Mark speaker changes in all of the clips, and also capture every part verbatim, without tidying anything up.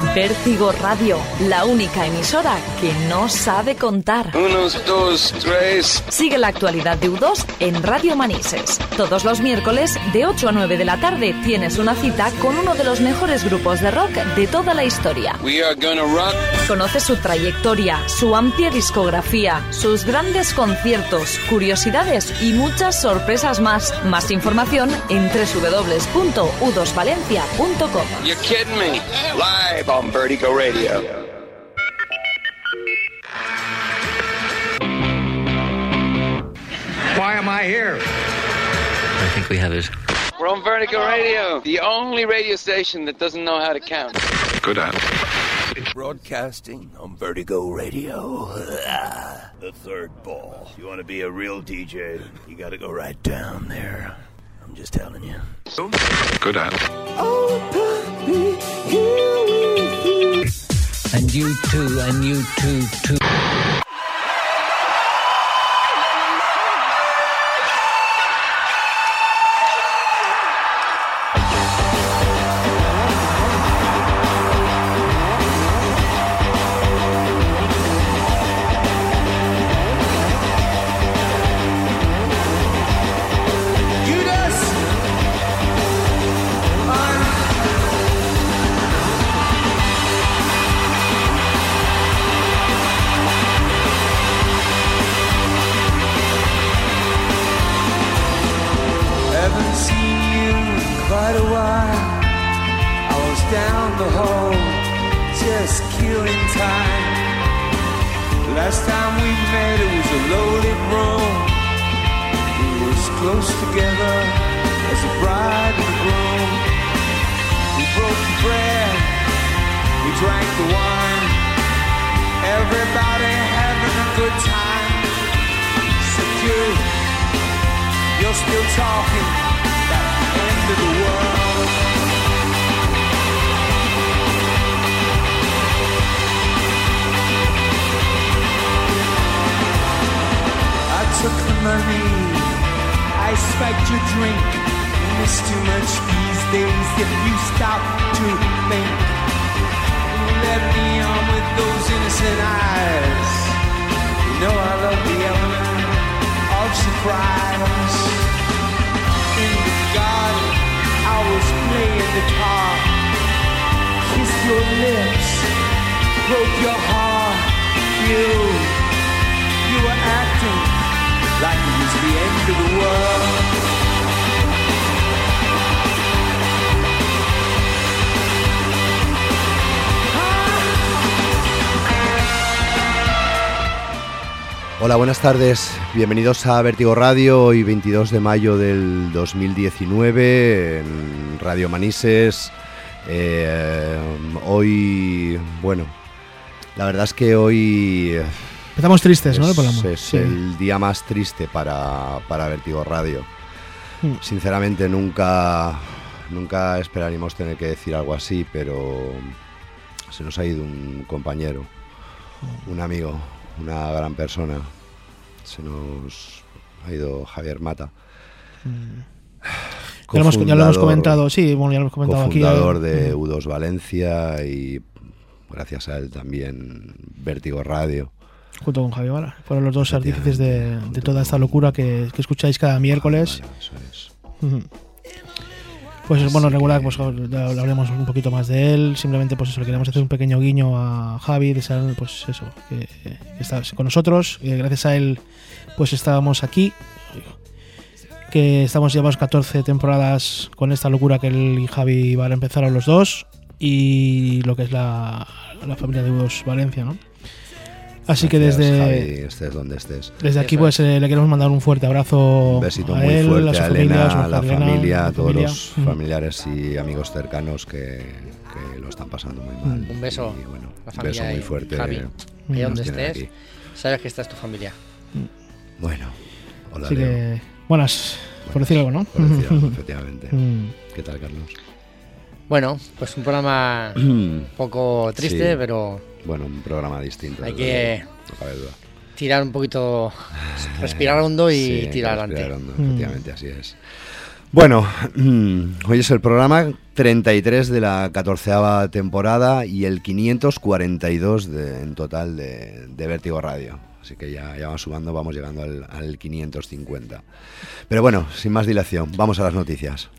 Speaker 1: Vértigo Radio, la única emisora que no sabe contar.
Speaker 2: Unos, dos, tres.
Speaker 1: Sigue la actualidad de U dos en Radio Manises. Todos los miércoles, de ocho a nueve de la tarde, tienes una cita con uno de los mejores grupos de rock de toda la historia.
Speaker 2: We are gonna rock.
Speaker 1: Conoce su trayectoria, su amplia discografía, sus grandes conciertos, curiosidades y muchas sorpresas más. Más información en doble u doble u doble u punto u dos valencia punto com.
Speaker 2: You're kidding me. Live on Vertigo Radio.
Speaker 3: Why am I here?
Speaker 4: I think we have it.
Speaker 2: We're on Vertigo Radio, the only radio station that doesn't know how to count.
Speaker 3: Good at it.
Speaker 5: Broadcasting on Vertigo Radio. The third ball. If you want to be a real D J, you got to go right down there. I'm just telling you.
Speaker 3: Good at it.
Speaker 5: Oh, puppy, here with you.
Speaker 4: And you too, and you too, too.
Speaker 6: Hola, buenas tardes. Bienvenidos a Vértigo Radio, hoy veintidós de mayo del dos mil diecinueve en Radio Manises. Eh, hoy, bueno, la verdad es que hoy...
Speaker 7: Estamos tristes,
Speaker 6: es,
Speaker 7: ¿no? Por
Speaker 6: es
Speaker 7: sí.
Speaker 6: el día más triste para, para Vértigo Radio.
Speaker 7: Mm.
Speaker 6: Sinceramente nunca, nunca esperaríamos tener que decir algo así, pero se nos ha ido un compañero, un amigo, una gran persona. Se nos ha ido Javier Mata.
Speaker 7: Mm. Ya, lo hemos, ya lo hemos comentado, sí, bueno, ya lo hemos comentado aquí.
Speaker 6: Cofundador de U dos Valencia y gracias a él también Vértigo Radio.
Speaker 7: Junto con Javier Vara. Fueron los dos artífices de, de toda esta locura que, que escucháis cada miércoles.
Speaker 6: Bueno, eso es.
Speaker 7: Uh-huh. Pues bueno, regular, pues hablaremos un poquito más de él. Simplemente pues eso, le queremos hacer un pequeño guiño a Javi, de saber, pues eso, que, que está con nosotros. Eh, gracias a él, pues estábamos aquí. Que estamos llevamos catorce temporadas con esta locura que él y Javi van a empezar a los dos. Y lo que es la, la familia de U dos Valencia, ¿no? Así
Speaker 6: Gracias,
Speaker 7: que desde
Speaker 6: Javi, estés donde estés.
Speaker 7: Desde aquí pues eh, le queremos mandar un fuerte abrazo.
Speaker 6: Un besito
Speaker 7: a
Speaker 6: muy
Speaker 7: él,
Speaker 6: fuerte
Speaker 7: a su
Speaker 6: a
Speaker 7: familia,
Speaker 6: Elena,
Speaker 7: a, su
Speaker 6: a la
Speaker 7: Elena,
Speaker 6: familia, a
Speaker 7: la
Speaker 6: todos
Speaker 7: familia.
Speaker 6: los
Speaker 7: Mm.
Speaker 6: familiares y amigos cercanos que, que lo están pasando muy mal.
Speaker 8: Un beso
Speaker 6: y, bueno,
Speaker 8: a la
Speaker 6: un
Speaker 8: familia
Speaker 6: beso muy
Speaker 8: y
Speaker 6: fuerte.
Speaker 8: Javi,
Speaker 6: que
Speaker 8: ahí
Speaker 6: nos
Speaker 8: donde
Speaker 6: tienen
Speaker 8: estés,
Speaker 6: aquí.
Speaker 8: sabes que esta es tu familia.
Speaker 6: Bueno, hola
Speaker 7: Así
Speaker 6: Leo.
Speaker 7: que, buenas, por decir algo, ¿no?
Speaker 6: Por decir algo, efectivamente.
Speaker 7: Mm.
Speaker 6: ¿Qué tal, Carlos?
Speaker 8: Bueno, pues un programa un poco triste,
Speaker 6: Sí.
Speaker 8: pero
Speaker 6: Bueno, un programa distinto.
Speaker 8: hay
Speaker 6: desde
Speaker 8: que
Speaker 6: luego, no cabe duda.
Speaker 8: tirar un poquito, respirar hondo y
Speaker 6: Sí,
Speaker 8: tirar
Speaker 6: respirar
Speaker 8: adelante.
Speaker 6: hondo,
Speaker 7: Mm.
Speaker 6: efectivamente, así es. Bueno, hoy es el programa treinta y tres de la catorceava temporada y el quinientos cuarenta y dos de, en total de, de Vértigo Radio. Así que ya, ya vamos sumando, vamos llegando al, al quinientos cincuenta. Pero bueno, sin más dilación, vamos a las noticias.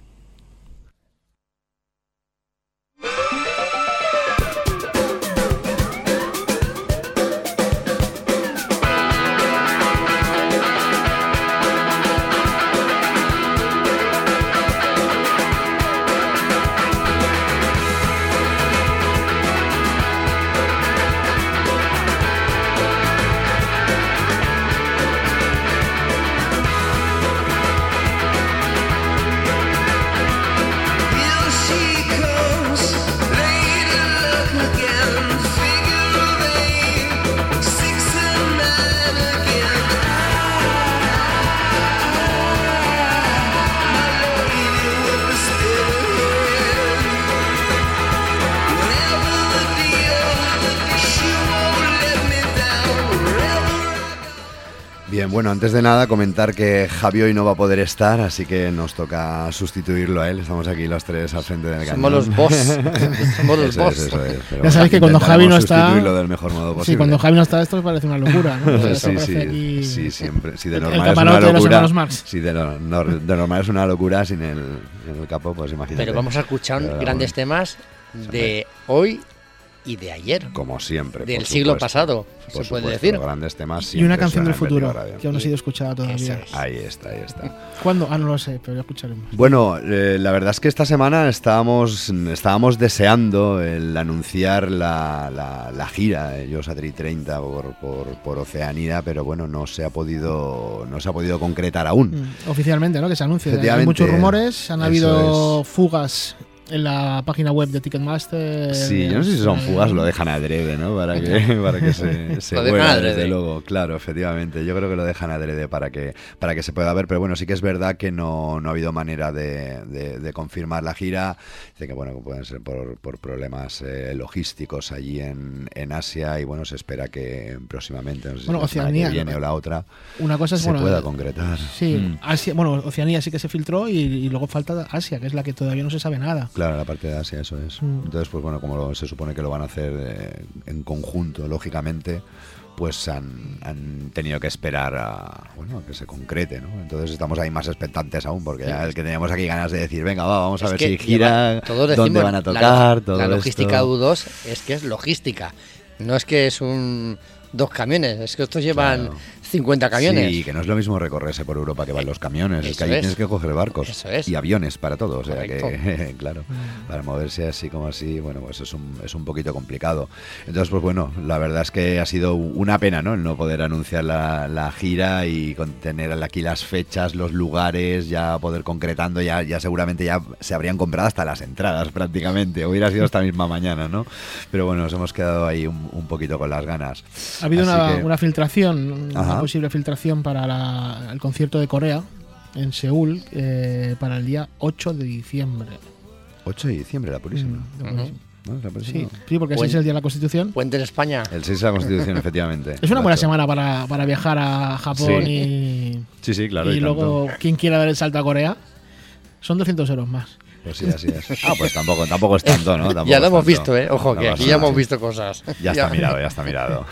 Speaker 6: Bien, bueno, antes de nada comentar que Javi hoy no va a poder estar, así que nos toca sustituirlo a él. Estamos aquí los tres al frente del cañón.
Speaker 8: Somos los boss. Somos los
Speaker 6: eso
Speaker 8: boss.
Speaker 6: Es, eso es, pero
Speaker 7: ya sabéis que cuando Javi no está...
Speaker 6: sustituirlo del mejor modo posible.
Speaker 7: Sí, cuando Javi no está esto parece una locura, ¿no? O sea,
Speaker 6: sí,
Speaker 7: sí,
Speaker 6: sí,
Speaker 7: aquí...
Speaker 6: sí, siempre. Si de
Speaker 7: el
Speaker 6: normal es una
Speaker 7: de
Speaker 6: locura,
Speaker 7: los Marx.
Speaker 6: si de, no, no, de normal es una locura sin el, el capo, pues imagínate.
Speaker 8: Pero vamos a escuchar
Speaker 6: Pero,
Speaker 8: grandes
Speaker 6: bueno,
Speaker 8: temas de hoy y de ayer.
Speaker 6: Como siempre.
Speaker 8: Del
Speaker 6: por
Speaker 8: siglo
Speaker 6: supuesto,
Speaker 8: pasado,
Speaker 6: por
Speaker 8: se puede
Speaker 6: supuesto,
Speaker 8: decir.
Speaker 6: Grandes temas
Speaker 7: Y una
Speaker 6: siempre
Speaker 7: canción del
Speaker 6: suenan en
Speaker 7: futuro,
Speaker 6: Vértigo Radio.
Speaker 7: que aún no ha sido escuchada todavía.
Speaker 8: es.
Speaker 6: Ahí está, ahí está.
Speaker 7: ¿Cuándo? Ah, no lo sé, pero ya escucharemos.
Speaker 6: Bueno, eh, la verdad es que esta semana estábamos, estábamos deseando el anunciar la, la, la gira de Yo Satri treinta por, por, por Oceanía, pero bueno, no se ha podido no se ha podido concretar aún.
Speaker 7: Mm, oficialmente, ¿no? Que se anuncie. Hay
Speaker 6: Efectivamente,
Speaker 7: muchos rumores, han
Speaker 6: eso
Speaker 7: habido
Speaker 6: es.
Speaker 7: fugas en la página web de Ticketmaster.
Speaker 6: Sí, yo no sé si son
Speaker 7: eh,
Speaker 6: fugas, lo dejan adrede, ¿no? Para que, para que se, se
Speaker 8: Lo dejan
Speaker 6: vuela,
Speaker 8: adrede.
Speaker 6: desde luego. Claro, efectivamente. Yo creo que lo dejan adrede para que, para que se pueda ver, pero bueno, sí que es verdad que no, no ha habido manera de, de, de confirmar la gira. Dice que bueno, que pueden ser por, por problemas eh, logísticos allí en, en Asia y bueno, se espera que próximamente, no sé si
Speaker 7: Bueno,
Speaker 6: la semana
Speaker 7: Oceanía,
Speaker 6: que viene
Speaker 7: ¿no?
Speaker 6: o la otra,
Speaker 7: Una cosa es,
Speaker 6: se
Speaker 7: bueno,
Speaker 6: pueda
Speaker 7: eh,
Speaker 6: concretar.
Speaker 7: Sí,
Speaker 6: Mm.
Speaker 7: Asia, bueno, Oceanía sí que se filtró y, y luego falta Asia, que es la que todavía no se sabe nada.
Speaker 6: Claro, la parte de Asia, eso es.
Speaker 7: Mm.
Speaker 6: Entonces, pues bueno, como lo- se supone que lo van a hacer eh, en conjunto, lógicamente, pues han, han tenido que esperar a, bueno, a que se concrete, ¿no? Entonces estamos ahí más expectantes aún, porque ya el que teníamos aquí ganas de decir, venga, va, vamos a
Speaker 8: Es
Speaker 6: ver
Speaker 8: que
Speaker 6: si gira,
Speaker 8: lleva- todos
Speaker 6: dónde
Speaker 8: decimos,
Speaker 6: van a
Speaker 8: la
Speaker 6: tocar,
Speaker 8: log-
Speaker 6: todo
Speaker 8: La logística
Speaker 6: esto.
Speaker 8: U dos es que es logística. No es que es un dos camiones, es que estos llevan
Speaker 6: Claro.
Speaker 8: cincuenta camiones.
Speaker 6: Sí, que no es lo mismo recorrerse por Europa que van los camiones, es
Speaker 8: Eso
Speaker 6: que ahí
Speaker 8: es.
Speaker 6: tienes que coger barcos
Speaker 8: Eso es.
Speaker 6: y aviones para todo, o sea
Speaker 8: Correcto.
Speaker 6: que, claro, para moverse así como así, bueno, pues es un, es un poquito complicado. Entonces, pues bueno, la verdad es que ha sido una pena, ¿no? El no poder anunciar la, la gira y con tener aquí las fechas, los lugares, ya poder concretando, ya, ya seguramente ya se habrían comprado hasta las entradas prácticamente, hubiera sido esta misma mañana, ¿no? Pero bueno, nos hemos quedado ahí un, un poquito con las ganas.
Speaker 7: Ha habido
Speaker 6: Así
Speaker 7: una,
Speaker 6: que-
Speaker 7: una filtración,
Speaker 6: Ajá.
Speaker 7: una posible filtración para la- el concierto de Corea en Seúl eh, para el día ocho de diciembre.
Speaker 6: ocho de diciembre, la purísima.
Speaker 7: Mm,
Speaker 8: Ujú.
Speaker 6: ¿No? ¿La purísima?
Speaker 7: Sí, sí, porque ese
Speaker 8: Buen-
Speaker 7: es el día de la Constitución.
Speaker 8: Puente en España.
Speaker 6: El seis de la Constitución, efectivamente.
Speaker 7: Es una buena
Speaker 6: Exacto.
Speaker 7: semana para, para viajar a Japón
Speaker 6: Sí.
Speaker 7: y,
Speaker 6: Sí, sí, claro.
Speaker 7: y
Speaker 6: y
Speaker 7: luego
Speaker 6: tanto.
Speaker 7: quien quiera dar el salto a Corea. Son doscientos euros más.
Speaker 6: Pues sí, así es. Ah, pues tampoco, tampoco es tanto, ¿no? Tampoco
Speaker 8: Ya lo
Speaker 6: es
Speaker 8: hemos
Speaker 6: tanto.
Speaker 8: visto, ¿eh? Ojo,
Speaker 6: No
Speaker 8: que
Speaker 6: pasa
Speaker 8: aquí ya
Speaker 6: nada.
Speaker 8: hemos visto cosas.
Speaker 6: Ya está mirado, ya está mirado.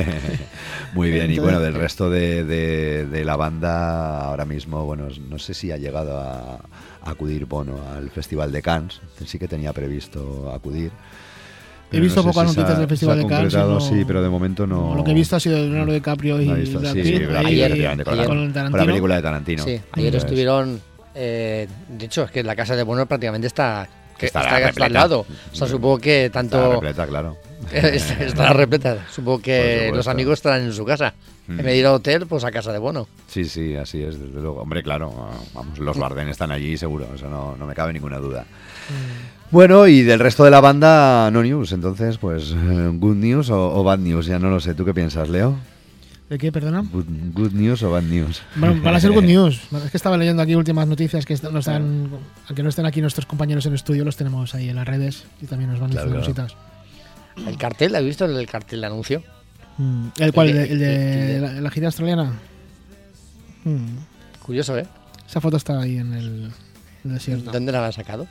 Speaker 6: Muy bien, y bueno, del resto de, de, de la banda, ahora mismo, bueno, no sé si ha llegado a, a acudir Bono al Festival de Cannes. Sí que tenía previsto acudir.
Speaker 7: He
Speaker 6: Pero
Speaker 7: visto
Speaker 6: no sé
Speaker 7: pocas
Speaker 6: si se
Speaker 7: noticias
Speaker 6: ha-
Speaker 7: del Festival
Speaker 6: se ha
Speaker 7: de Cannes.
Speaker 6: concretado,
Speaker 7: no-
Speaker 6: sí, pero de momento no.
Speaker 7: Lo que he visto ha sido Leonardo DiCaprio y
Speaker 6: No he visto,
Speaker 7: Brad
Speaker 6: sí,
Speaker 7: Pitt,
Speaker 6: sí, Brad Pitt,
Speaker 7: ahí-
Speaker 6: efectivamente, con la-
Speaker 7: con el
Speaker 6: con la
Speaker 7: Tarantino.
Speaker 6: película de Tarantino.
Speaker 8: Sí, ayer
Speaker 6: Entonces,
Speaker 8: estuvieron. eh, de hecho, es que la casa de Bono prácticamente está. Que
Speaker 6: Estará
Speaker 8: está, está
Speaker 6: repleta.
Speaker 8: al lado. O sea, supongo que
Speaker 6: Está
Speaker 8: tanto.
Speaker 6: repleta, claro.
Speaker 8: Estará repleta. Supongo
Speaker 6: Por
Speaker 8: que
Speaker 6: supuesto.
Speaker 8: los amigos estarán en su casa.
Speaker 6: Mm.
Speaker 8: En vez de ir a hotel, pues a casa de Bono.
Speaker 6: Sí, sí, así es, desde luego. Hombre, claro, vamos, los Bardem están allí seguro, eso no, no me cabe ninguna duda. Bueno, y del resto de la banda, no news, entonces, pues, eh, good news o, o bad news, ya no lo sé. ¿Tú qué piensas, Leo?
Speaker 7: ¿De qué, perdona?
Speaker 6: Good, good news o bad news?
Speaker 7: Bueno, van a ser good news. Es que estaba leyendo aquí últimas noticias que est- no están, aunque no estén aquí nuestros compañeros en estudio, los tenemos ahí en las redes y también nos van
Speaker 6: Claro,
Speaker 7: diciendo
Speaker 6: claro.
Speaker 7: cositas.
Speaker 8: ¿El cartel? ¿Has visto el cartel de anuncio?
Speaker 7: Mm, ¿El cual? ¿El de, el de
Speaker 8: el de-
Speaker 7: la, la gira australiana? Mm.
Speaker 8: Curioso, ¿eh?
Speaker 7: Esa foto está ahí en el, en el desierto.
Speaker 8: ¿Dónde la han sacado?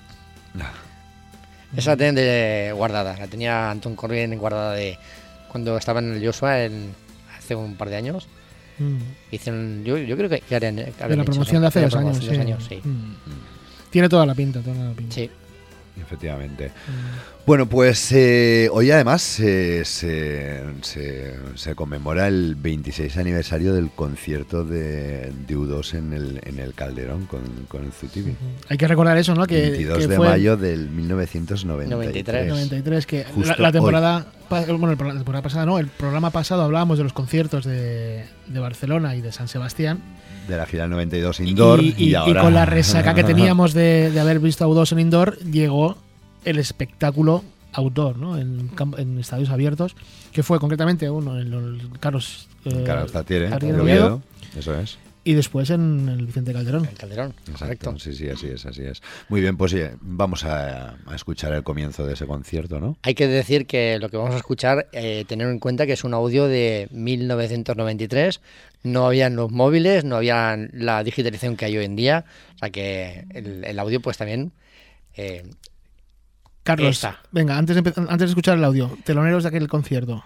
Speaker 8: Esa la tienen de guardada. La tenía Anton Corbijn guardada de cuando estaba en el Joshua en, hace un par de años.
Speaker 7: Mm.
Speaker 8: Hicieron, yo, yo creo que, que harían, que
Speaker 7: De
Speaker 8: habrían
Speaker 7: la
Speaker 8: hecho
Speaker 7: promoción de
Speaker 8: eso,
Speaker 7: hace
Speaker 8: la
Speaker 7: dos años.
Speaker 8: promoción de
Speaker 7: Sí.
Speaker 8: dos años, sí.
Speaker 7: Mm. Tiene toda la pinta, toda la pinta.
Speaker 8: Sí.
Speaker 6: Efectivamente.
Speaker 7: Mm.
Speaker 6: Bueno, pues eh, hoy además eh, se, se, se conmemora el veintiséis aniversario del concierto de, de U dos en el, en el Calderón con, con el Zutibi.
Speaker 7: Hay que recordar eso, ¿no? Que,
Speaker 6: veintidós
Speaker 7: que
Speaker 6: de
Speaker 7: fue
Speaker 6: mayo del mil novecientos noventa y tres.
Speaker 7: noventa y tres, que
Speaker 6: Justo
Speaker 7: la, la temporada pa- bueno, el programa- la temporada pasada, no, el programa pasado hablábamos de los conciertos de, de Barcelona y de San Sebastián.
Speaker 6: De la gira del noventa y dos indoor y,
Speaker 7: y, y
Speaker 6: ahora...
Speaker 7: con la resaca que teníamos de, de haber visto a U dos en indoor, llegó el espectáculo outdoor, ¿no? En, camp- en estadios abiertos, que fue concretamente uno en el Carlos eh,
Speaker 6: Carlos Tartiere,
Speaker 7: Tartiere
Speaker 6: de
Speaker 7: de Oviedo,
Speaker 6: Oviedo, eso es.
Speaker 7: y después en el Vicente Calderón.
Speaker 8: El Calderón,
Speaker 6: Exacto,
Speaker 8: correcto.
Speaker 6: sí, sí, así es, así es. Muy bien, pues sí, vamos a, a escuchar el comienzo de ese concierto, ¿no?
Speaker 8: Hay que decir que lo que vamos a escuchar, eh, tener en cuenta que es un audio de mil novecientos noventa y tres, no habían los móviles, no había la digitalización que hay hoy en día, o sea que el, el audio pues también... Eh,
Speaker 7: Carlos,
Speaker 8: Esta.
Speaker 7: venga, antes de, empe- antes de escuchar el audio, teloneros de aquel concierto.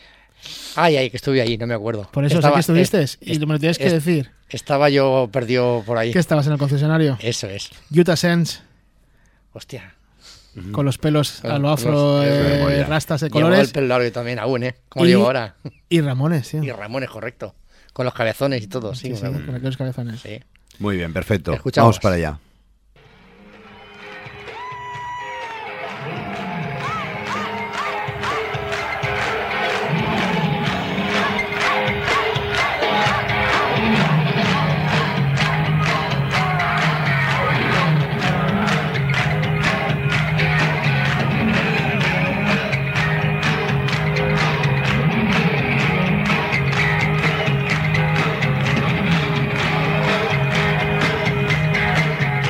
Speaker 8: ay, ay, que estuve ahí, no me acuerdo.
Speaker 7: Por eso
Speaker 8: Estaba-
Speaker 7: sé que estuviste
Speaker 8: es-
Speaker 7: y me lo tienes que
Speaker 8: es-
Speaker 7: decir.
Speaker 8: Estaba yo perdido por ahí.
Speaker 7: Que estabas en el concesionario.
Speaker 8: Eso es.
Speaker 7: Utah Sense,
Speaker 8: Hostia.
Speaker 7: con los pelos
Speaker 8: Con
Speaker 7: a lo
Speaker 8: los-
Speaker 7: afro,
Speaker 8: eso
Speaker 7: eh,
Speaker 6: es.
Speaker 7: rastas de
Speaker 8: Llevaba el
Speaker 7: colores.
Speaker 8: pelo largo también aún, ¿eh? Como
Speaker 7: Y-
Speaker 8: lo llevo ahora.
Speaker 7: Y Ramones, tío.
Speaker 8: Y Ramones, correcto. Con los cabezones y todo, sí.
Speaker 7: Sí, sí,
Speaker 8: me-
Speaker 7: con aquellos cabezones.
Speaker 8: sí.
Speaker 6: Muy bien, perfecto.
Speaker 8: Escuchamos.
Speaker 6: Vamos para allá.
Speaker 9: Thank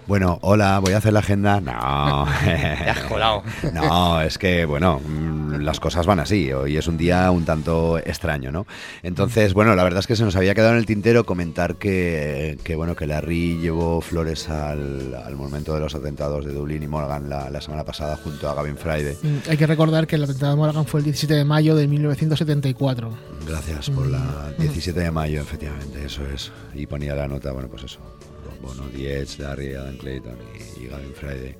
Speaker 6: Bueno, hola, voy a hacer la agenda. No.
Speaker 8: Te has colado.
Speaker 6: No, es que, bueno, las cosas van así. Hoy es un día un tanto extraño, ¿no? Entonces, bueno, la verdad es que se nos había quedado en el tintero comentar que, que bueno, que Larry llevó flores al, al momento de los atentados de Dublín y Morgan la, la semana pasada junto a Gavin Friday.
Speaker 7: Hay que recordar que el atentado de Morgan fue el diecisiete de mayo de mil novecientos setenta y cuatro.
Speaker 6: Gracias por la diecisiete de mayo, efectivamente, eso es. Y ponía la nota, bueno, pues eso. Bueno, The Edge, Larry, Adam Clayton y, y Gavin Friday.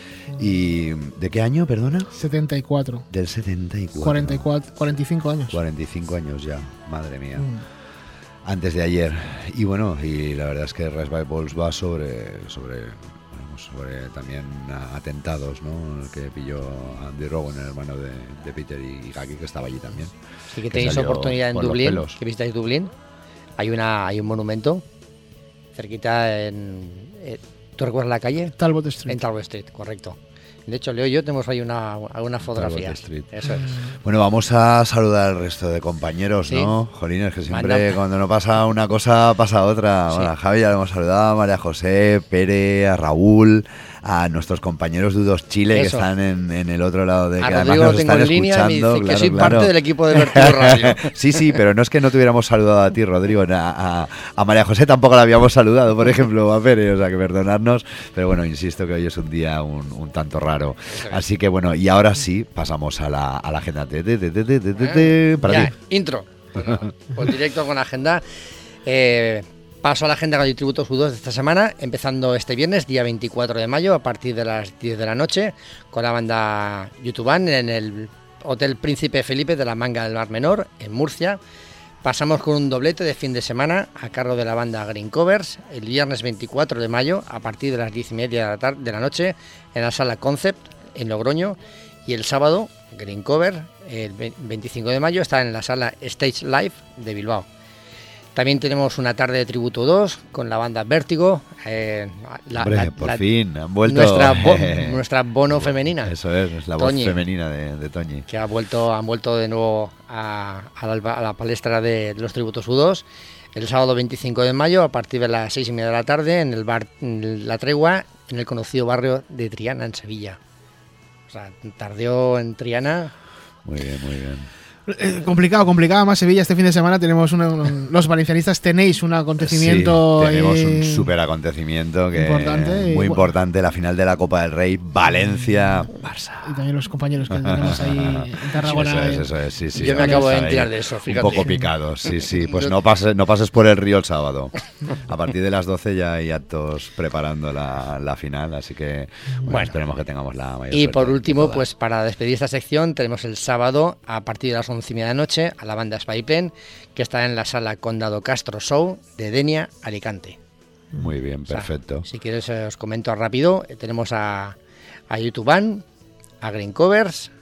Speaker 6: ¿Y de qué año, perdona?
Speaker 7: setenta y cuatro.
Speaker 6: Del setenta y cuatro.
Speaker 7: cuarenta y cuatro, cuarenta y cinco años.
Speaker 6: cuarenta y cinco años ya, madre mía.
Speaker 7: Mm.
Speaker 6: Antes de ayer. Y bueno, y la verdad es que Rise by Balls va sobre, sobre, bueno, sobre también atentados, ¿no? El que pilló a Andy Rowan, el hermano de, de Peter y Gaki, que estaba allí también.
Speaker 8: Sí que tenéis oportunidad en Dublín, que visitáis Dublín. Hay, una, hay un monumento cerquita en... Eh, ¿tú recuerdas la calle?
Speaker 7: Talbot Street.
Speaker 8: En Talbot Street, correcto. De hecho, Leo y yo tenemos ahí una, algunas fotografías. Eso es.
Speaker 6: Bueno, vamos a saludar al resto de compañeros,
Speaker 8: sí.
Speaker 6: ¿no? Jolines, que siempre
Speaker 8: Manda.
Speaker 6: Cuando no pasa una cosa, pasa otra.
Speaker 8: Sí.
Speaker 6: Bueno, a Javi ya lo hemos saludado, a María José, Pere, a Raúl, a nuestros compañeros de U dos Chile,
Speaker 8: Eso.
Speaker 6: que están en, en el otro lado de
Speaker 8: a
Speaker 6: que
Speaker 8: Rodrigo
Speaker 6: además nos
Speaker 8: lo tengo
Speaker 6: están
Speaker 8: en línea y me
Speaker 6: escuchando.
Speaker 8: dice que
Speaker 6: Claro,
Speaker 8: soy
Speaker 6: claro.
Speaker 8: parte del equipo de Vertigo Radio.
Speaker 6: Sí, sí, pero no es que no te hubiéramos saludado a ti, Rodrigo. A, a, a María José tampoco la habíamos saludado, por ejemplo, a Pere, o sea que perdonadnos. Pero bueno, insisto que hoy es un día un, un tanto raro. Así que bueno, y ahora sí, pasamos a la, a la agenda. Te, te, te, te, te, te, te, para
Speaker 8: Ya,
Speaker 6: ti.
Speaker 8: intro. Bueno, pues directo con la agenda. Eh, paso a la agenda Radio Tributos U dos de esta semana, empezando este viernes, día veinticuatro de mayo, a partir de las diez de la noche, con la banda YouTuban en el Hotel Príncipe Felipe de la Manga del Mar Menor, en Murcia. Pasamos con un doblete de fin de semana a cargo de la banda Green Covers, el viernes veinticuatro de mayo, a partir de las diez y media de la, tarde, de la noche, en la sala Concept, en Logroño. Y el sábado, Green Cover, el veinticinco de mayo, está en la sala Stage Live de Bilbao. También tenemos una tarde de tributo dos con la banda Vértigo. Eh, la,
Speaker 6: Hombre,
Speaker 8: la,
Speaker 6: por
Speaker 8: la,
Speaker 6: fin, han vuelto.
Speaker 8: Nuestra, bo, nuestra bono femenina.
Speaker 6: Eso es, es la
Speaker 8: Toñi,
Speaker 6: voz femenina de, de Toñi.
Speaker 8: Que ha vuelto, han vuelto de nuevo a, a, la, a la palestra de, de los tributos U dos. El sábado veinticinco de mayo, a partir de las seis y media de la tarde, en el bar en La Tregua, en el conocido barrio de Triana, en Sevilla. O sea, tardeo en Triana.
Speaker 6: Muy bien, muy bien.
Speaker 7: Eh, complicado, complicado más Sevilla este fin de semana. Tenemos una, un, los valencianistas tenéis un acontecimiento.
Speaker 6: Sí, tenemos
Speaker 7: eh,
Speaker 6: un súper acontecimiento que
Speaker 7: importante,
Speaker 6: muy
Speaker 7: y,
Speaker 6: importante, la final de la Copa del Rey, Valencia, Barça.
Speaker 7: Y también los compañeros que tenemos ahí en Tarragona.
Speaker 6: Eso es, eso es, sí, sí.
Speaker 8: Yo me acabo de enterar de eso, fíjate.
Speaker 6: Un poco picados, sí, sí. Pues no pases, no pases por el río el sábado. A partir de las doce ya hay actos preparando la, la final, así que bueno, bueno, esperemos que tengamos la mayor
Speaker 8: Y
Speaker 6: suerte
Speaker 8: por último,
Speaker 6: toda.
Speaker 8: pues para despedir esta sección, tenemos el sábado, a partir de las once y media de la noche, a la banda Spyplane, que está en la sala Condado Castro Show de Denia, Alicante.
Speaker 6: Muy bien, perfecto.
Speaker 8: O sea, si quieres eh, os comento rápido, eh, tenemos a, a YouTuban, a Green Covers,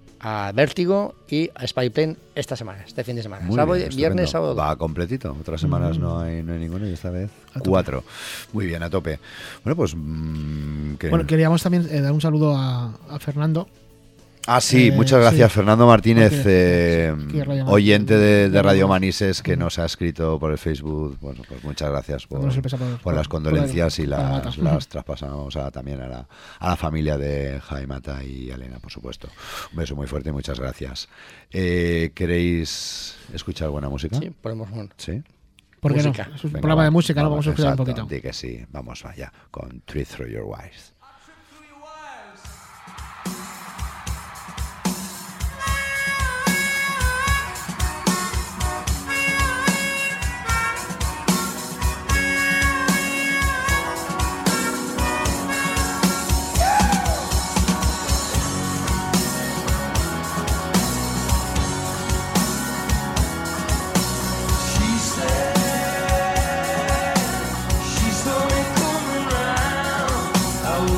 Speaker 8: a Vértigo y a Spyplane esta semana, este fin de semana.
Speaker 6: Muy
Speaker 8: sábado,
Speaker 6: bien,
Speaker 8: viernes,
Speaker 6: estupendo.
Speaker 8: sábado.
Speaker 6: Va completito. Otras semanas mm. no hay no hay ninguno y esta vez cuatro. Muy bien, a tope. Bueno, pues... Mmm, que...
Speaker 7: Bueno, queríamos también eh, dar un saludo a, a Fernando.
Speaker 6: Ah, sí,
Speaker 7: eh,
Speaker 6: muchas gracias,
Speaker 7: sí.
Speaker 6: Fernando Martínez,
Speaker 7: Porque,
Speaker 6: eh,
Speaker 7: sí,
Speaker 6: oyente de, de Radio Manises, que nos ha escrito por el Facebook. Bueno, pues muchas gracias por, por, por las condolencias y las, las traspasamos a, también a la, a la familia de Jaimata y Elena, por supuesto. Un beso muy fuerte y muchas gracias. Eh, ¿Queréis escuchar buena música?
Speaker 8: Sí, ponemos un...
Speaker 6: Sí.
Speaker 7: ¿Por qué no? Es un Venga, programa de música, ¿no? Vamos a escuchar un poquito.
Speaker 6: Di que sí, vamos allá con Treat Through Your Wires.
Speaker 9: I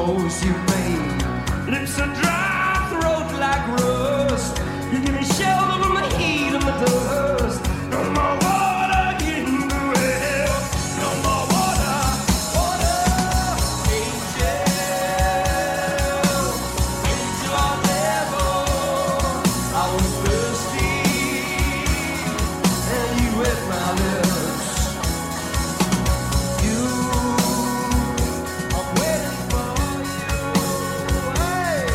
Speaker 9: clothes you made. Lips are dry, throat like rust. You give me shelter from the heat and the dust. No more water getting the well. No more water, water. Angel, angel or devil. I was thirsty, and you wet my lips. You, I'm waiting for you. Hey,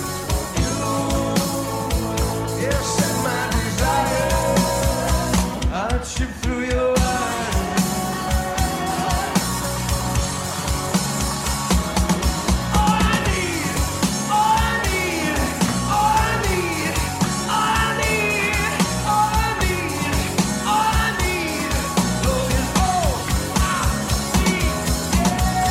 Speaker 9: you, you set my desire. I'd chip through your eyes. All I need, all I need, all I need, all I need, all I need, all I need, love is all I need.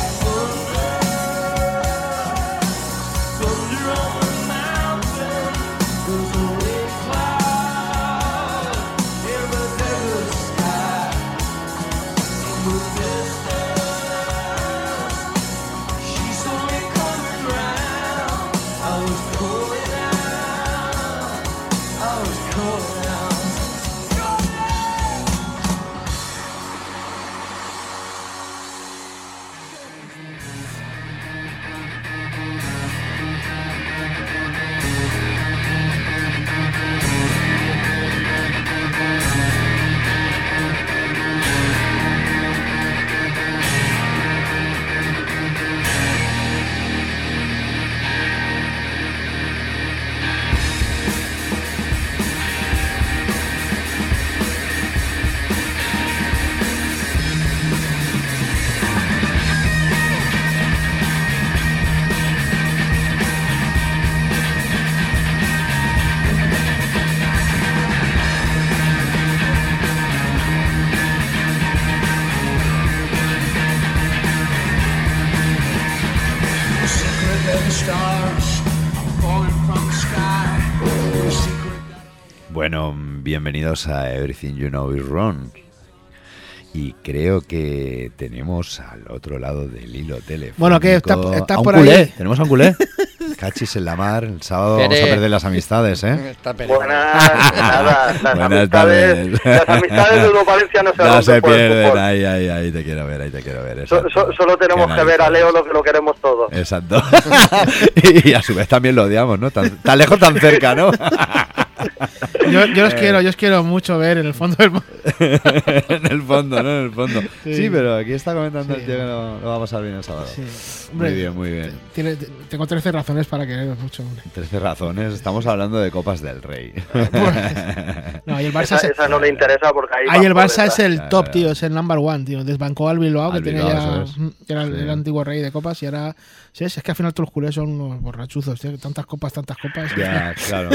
Speaker 9: Thunder, thunder on the mountain, there's a red cloud in the desert sky. In the distance, she's only coming round. I was calling out, I was calling out. Secret of the stars, I'm falling from the sky. The secret.
Speaker 6: Bueno, bienvenidos a Everything You Know Is Wrong. Y creo que tenemos al otro lado del hilo telefónico
Speaker 7: Bueno, ¿qué? ¿Estás- estás
Speaker 6: a un
Speaker 7: por
Speaker 6: culé.
Speaker 7: ahí?
Speaker 6: Tenemos a un culé. Cachis en la mar. El sábado vamos a
Speaker 8: Pere.
Speaker 6: perder las amistades, ¿eh?
Speaker 8: Está peleando.
Speaker 10: Buenas, nada, las
Speaker 6: Buenas
Speaker 10: amistades,
Speaker 6: tardes.
Speaker 10: las amistades de Udo Valencia no se
Speaker 6: No
Speaker 10: rompen
Speaker 6: se
Speaker 10: por el
Speaker 6: pierden.
Speaker 10: fútbol.
Speaker 6: Ahí, ahí, ahí te quiero ver, ahí te quiero ver.
Speaker 10: So-
Speaker 6: exacto.
Speaker 10: so- solo tenemos
Speaker 6: Qué
Speaker 10: que ver a
Speaker 6: narices.
Speaker 10: Leo lo que lo queremos todos.
Speaker 6: Exacto. Y a su vez también lo odiamos, ¿no? Tan, tan lejos, tan cerca, ¿no?
Speaker 7: Yo, yo os
Speaker 6: Eh.
Speaker 7: quiero, yo os quiero mucho ver en el fondo del mar.
Speaker 6: En el fondo, ¿no? En el fondo. Sí,
Speaker 7: Sí.
Speaker 6: pero aquí está comentando
Speaker 7: Sí.
Speaker 6: el tío que lo, lo va a pasar bien el sábado.
Speaker 7: Sí.
Speaker 6: Muy
Speaker 7: Hombre,
Speaker 6: bien, muy bien.
Speaker 7: Tiene- tengo trece razones para quereros mucho, hombre.
Speaker 6: Trece razones. Estamos hablando de Copas del Rey.
Speaker 7: No, y el Barça,
Speaker 10: Esa,
Speaker 7: es,
Speaker 10: esa no le interesa porque ahí
Speaker 7: ahí
Speaker 10: va
Speaker 7: el
Speaker 10: por
Speaker 7: Barça es
Speaker 10: detrás.
Speaker 7: el
Speaker 6: Claro,
Speaker 7: top,
Speaker 6: claro.
Speaker 7: tío, es el number one, tío. Desbancó al Bilbao,
Speaker 6: Al
Speaker 7: que
Speaker 6: Bilbao,
Speaker 7: tenía ya,
Speaker 6: eso es.
Speaker 7: mm, que era el,
Speaker 6: Sí.
Speaker 7: el antiguo rey de copas, y ahora, sí, es que al final todos los culés son unos borrachuzos, tío. Tantas copas, tantas copas.
Speaker 6: Ya, claro.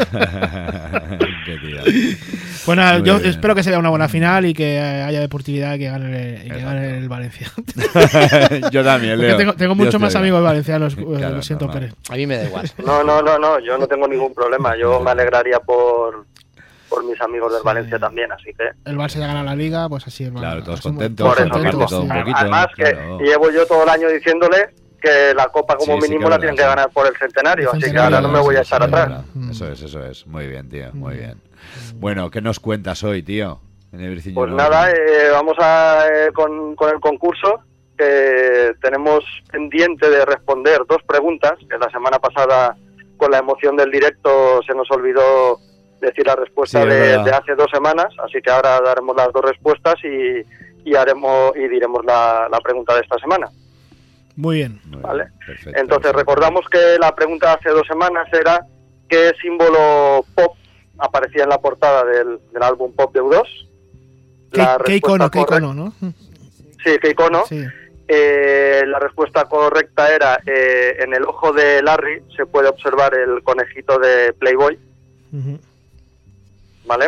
Speaker 6: Qué tío.
Speaker 7: Pues nada,
Speaker 6: Muy
Speaker 7: yo
Speaker 6: bien.
Speaker 7: espero que se vea una buena final y que haya deportividad y que gane el, y que
Speaker 6: Exacto.
Speaker 7: gane el Valencia.
Speaker 6: Yo también,
Speaker 7: Porque
Speaker 6: Leo.
Speaker 7: tengo, tengo
Speaker 6: Dios
Speaker 7: muchos
Speaker 6: te
Speaker 7: más
Speaker 6: oiga.
Speaker 7: amigos valencianos, eh,
Speaker 6: Claro,
Speaker 7: lo siento,
Speaker 6: normal.
Speaker 7: Pérez.
Speaker 8: A mí me da igual.
Speaker 10: No, no, no, no, yo no tengo ningún problema. Yo me alegraría por, por mis amigos del
Speaker 7: Sí.
Speaker 10: Valencia también, así que...
Speaker 7: El Barça ya gana la liga, pues así el
Speaker 6: Claro, todos
Speaker 7: somos-
Speaker 6: contentos,
Speaker 10: Por eso
Speaker 6: aparte
Speaker 10: mismo.
Speaker 6: todo un
Speaker 7: sí.
Speaker 6: poquito.
Speaker 10: Además que
Speaker 6: claro.
Speaker 10: llevo yo todo el año diciéndole que la Copa como
Speaker 6: Sí, sí,
Speaker 10: mínimo
Speaker 6: que
Speaker 10: la
Speaker 6: es
Speaker 10: tienen
Speaker 6: verdad,
Speaker 10: que
Speaker 6: sí.
Speaker 10: ganar por el centenario,
Speaker 7: El
Speaker 10: así que
Speaker 7: centenario,
Speaker 10: ahora no me voy a
Speaker 7: sí,
Speaker 10: echar
Speaker 7: sí,
Speaker 10: atrás.
Speaker 6: Verdad.
Speaker 7: Mm.
Speaker 6: Eso es, eso es. Muy bien, tío, muy bien. Bueno, ¿qué nos cuentas hoy, tío? En Everything
Speaker 10: Pues
Speaker 6: You Know.
Speaker 10: nada, eh, vamos a eh, con, con el concurso, que tenemos pendiente de responder dos preguntas, que la semana pasada con la emoción del directo se nos olvidó decir la respuesta
Speaker 6: Sí, es
Speaker 10: de,
Speaker 6: verdad.
Speaker 10: de hace dos semanas, así que ahora daremos las dos respuestas y, y haremos y diremos la, la pregunta de esta semana.
Speaker 7: Muy bien.
Speaker 6: Muy bien,
Speaker 10: Vale.
Speaker 6: perfecto,
Speaker 10: Entonces
Speaker 6: perfecto.
Speaker 10: recordamos que la pregunta de hace dos semanas era ¿qué símbolo pop aparecía en la portada del, del álbum Pop de U dos?
Speaker 7: ¿Qué,
Speaker 10: La
Speaker 7: qué
Speaker 10: respuesta
Speaker 7: icono, qué
Speaker 10: correcta-
Speaker 7: icono, no?
Speaker 10: Sí, ¿qué icono?
Speaker 7: Sí.
Speaker 10: Eh, la respuesta correcta era eh, en el ojo de Larry se puede observar el conejito de Playboy,
Speaker 7: Ujú.
Speaker 10: ¿vale?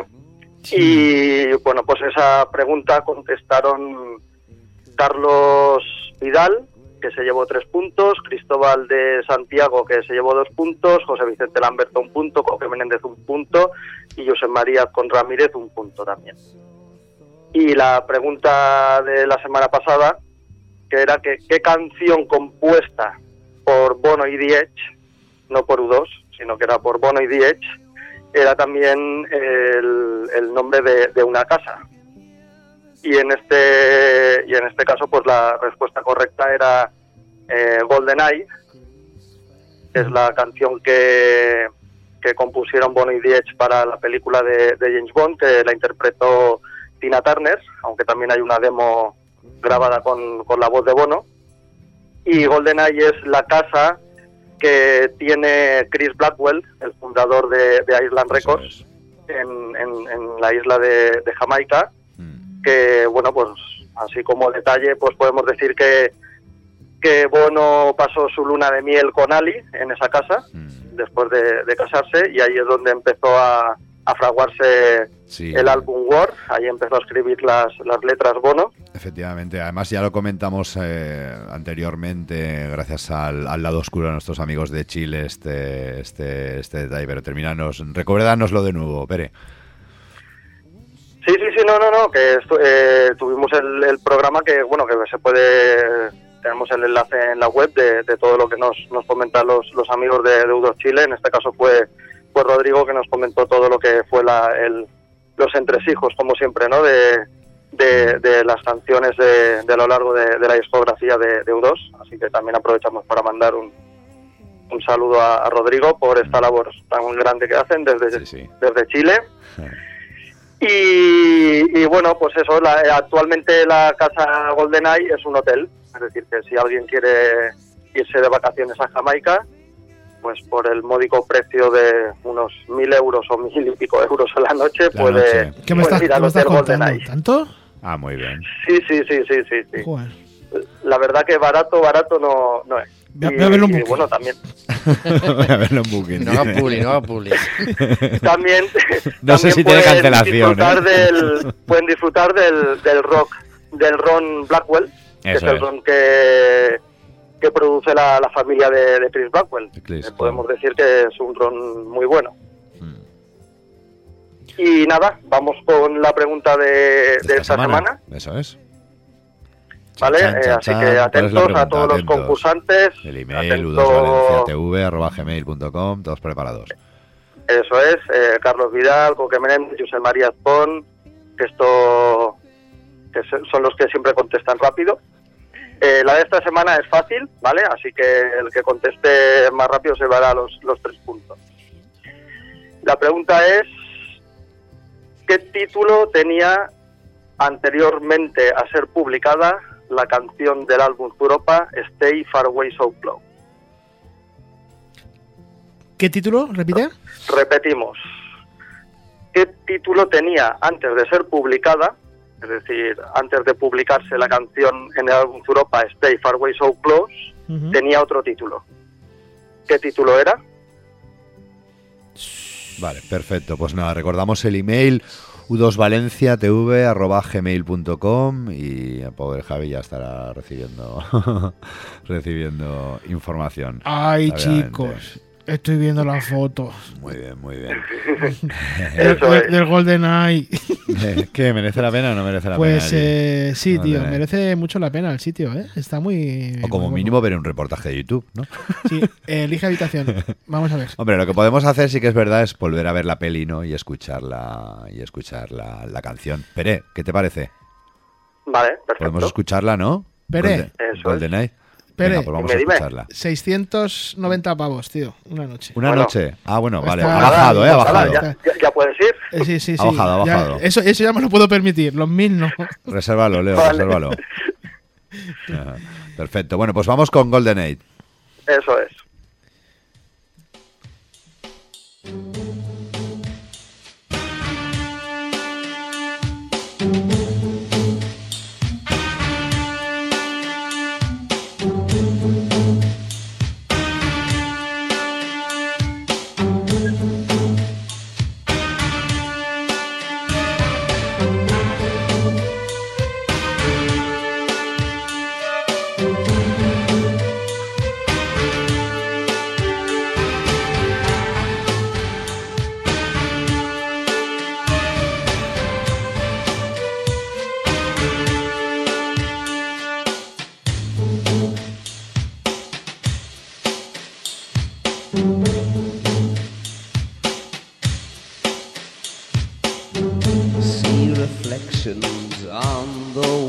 Speaker 10: Y bueno, pues esa pregunta contestaron Carlos Vidal, que se llevó tres puntos, Cristóbal de Santiago, que se llevó dos puntos, José Vicente Lamberto un punto, Coque Menéndez un punto y José María con Ramírez un punto también. Y la pregunta de la semana pasada, que era que qué canción compuesta por Bono y The Edge, no por U dos, sino que era por Bono y The Edge, era también el, el nombre de, de una casa. Y en este y en este caso, pues la respuesta correcta era eh, GoldenEye, que es la canción que, que compusieron Bono y The Edge para la película de, de James Bond, que la interpretó Tina Turner, aunque también hay una demo grabada con, con la voz de Bono. Y GoldenEye es la casa que tiene Chris Blackwell, el fundador de, de Island Records, en, en, en la isla de, de Jamaica, mm. que, bueno, pues así como detalle, pues podemos decir que, que Bono pasó su luna de miel con Ali en esa casa, mm. después de, de casarse, y ahí es donde empezó a, a fraguarse sí. el álbum War, ahí empezó a escribir las, las letras Bono.
Speaker 6: Efectivamente, además ya lo comentamos eh, anteriormente, gracias al, al lado oscuro de nuestros amigos de Chile, este este este detalle, pero terminanos, recuérdanoslo de nuevo, Pere.
Speaker 10: Sí, sí, sí, no, no, no, que estu- eh, tuvimos el, el programa que, bueno, que se puede, tenemos el enlace en la web de, de todo lo que nos, nos comentan los, los amigos de, de U dos Chile. En este caso fue, fue Rodrigo que nos comentó todo lo que fue la, el, los entresijos, como siempre, ¿no?, de... De, de las canciones de, de a lo largo de, de la discografía de, de U dos, así que también aprovechamos para mandar un, un saludo a, a Rodrigo por esta labor tan grande que hacen desde, sí, sí. desde Chile. Sí. Y, y bueno, pues eso, la, actualmente la casa GoldenEye es un hotel, es decir, que si alguien quiere irse de vacaciones a Jamaica, pues por el módico precio de unos mil euros o mil y pico euros a la noche, la puede,
Speaker 7: noche. ¿Qué me
Speaker 10: puede
Speaker 7: estás,
Speaker 10: ir al hotel GoldenEye.
Speaker 7: ¿Tanto?
Speaker 6: Ah, muy bien.
Speaker 10: Sí, sí, sí, sí, sí. sí.
Speaker 7: Joder.
Speaker 10: La verdad que barato, barato no, no es.
Speaker 7: Voy a, voy a verlo en Booking.
Speaker 10: Y bueno, también.
Speaker 6: Voy a verlo en Booking.
Speaker 8: No haga publi, no haga publi.
Speaker 10: También,
Speaker 6: no sé si tiene cancelación.
Speaker 10: Disfrutar
Speaker 6: ¿eh?
Speaker 10: del, pueden disfrutar del, del rock, del ron Blackwell, que
Speaker 6: Eso
Speaker 10: es el
Speaker 6: es.
Speaker 10: ron que, que produce la, la familia de, de Chris Blackwell.
Speaker 6: Chris,
Speaker 10: eh, podemos decir que es un ron muy bueno. Y nada, vamos con la pregunta de, de esta, esta semana.
Speaker 6: semana. Eso es.
Speaker 10: Vale,
Speaker 6: chan, chan,
Speaker 10: eh, así
Speaker 6: chan.
Speaker 10: que atentos a todos
Speaker 6: atentos.
Speaker 10: los concursantes.
Speaker 6: El email
Speaker 10: atento...
Speaker 6: u dos valencia t v arroba gmail punto com, todos preparados.
Speaker 10: Eso es, eh, Carlos Vidal, Coque Menéndez, José María Azpón, que esto que son los que siempre contestan rápido. Eh, la de esta semana es fácil, ¿vale? Así que el que conteste más rápido se dará los, los tres puntos. La pregunta es: ¿qué título tenía anteriormente a ser publicada la canción del álbum Europa, Stay Far Away So Close?
Speaker 7: ¿Qué título? ¿Repite?
Speaker 10: Repetimos. ¿Qué título tenía antes de ser publicada? Es decir, antes de publicarse la canción en el álbum Europa, Stay Far Away So Close, uh-huh. tenía otro título. ¿Qué título era?
Speaker 6: Vale, perfecto. Pues nada, recordamos el email u dos valencia t v arroba gmail punto com y el pobre Javi ya estará recibiendo recibiendo información.
Speaker 7: Ay, chicos, estoy viendo las fotos.
Speaker 6: Muy bien, muy bien.
Speaker 7: el, el, del GoldenEye.
Speaker 6: ¿Qué? ¿Merece la pena o no merece la
Speaker 7: pues,
Speaker 6: pena? Pues
Speaker 7: eh, sí, tío, merece mucho la pena el sitio, ¿eh? Está muy...
Speaker 6: O como
Speaker 7: muy
Speaker 6: mínimo
Speaker 7: bueno.
Speaker 6: ver un reportaje de YouTube, ¿no?
Speaker 7: Sí, eh, elige habitación. Vamos a ver.
Speaker 6: Hombre, lo que podemos hacer, sí que es verdad, es volver a ver la peli, ¿no? Y escuchar la, y escuchar la, la canción. Pere, ¿qué te parece?
Speaker 10: Vale, perfecto.
Speaker 6: Podemos escucharla, ¿no?
Speaker 7: Pere.
Speaker 10: Eso
Speaker 6: GoldenEye.
Speaker 7: Pere,
Speaker 6: Venga, pues vamos
Speaker 10: dime,
Speaker 6: a
Speaker 10: dime.
Speaker 6: escucharla.
Speaker 7: seiscientos noventa pavos, tío, una noche.
Speaker 6: ¿Una
Speaker 10: bueno,
Speaker 6: noche? Ah, bueno, vale.
Speaker 7: está,
Speaker 6: Ha bajado, ¿eh? Ha bajado.
Speaker 10: Ya, ya, ya puedes ir.
Speaker 7: Eh, sí, sí, sí.
Speaker 6: Ha bajado, ha bajado.
Speaker 7: Ya, eso, eso ya me lo puedo permitir, los mil no.
Speaker 6: Resérvalo, Leo,
Speaker 10: Vale.
Speaker 6: resérvalo. Ajá. Perfecto. Bueno, pues vamos con GoldenEye.
Speaker 10: Eso es.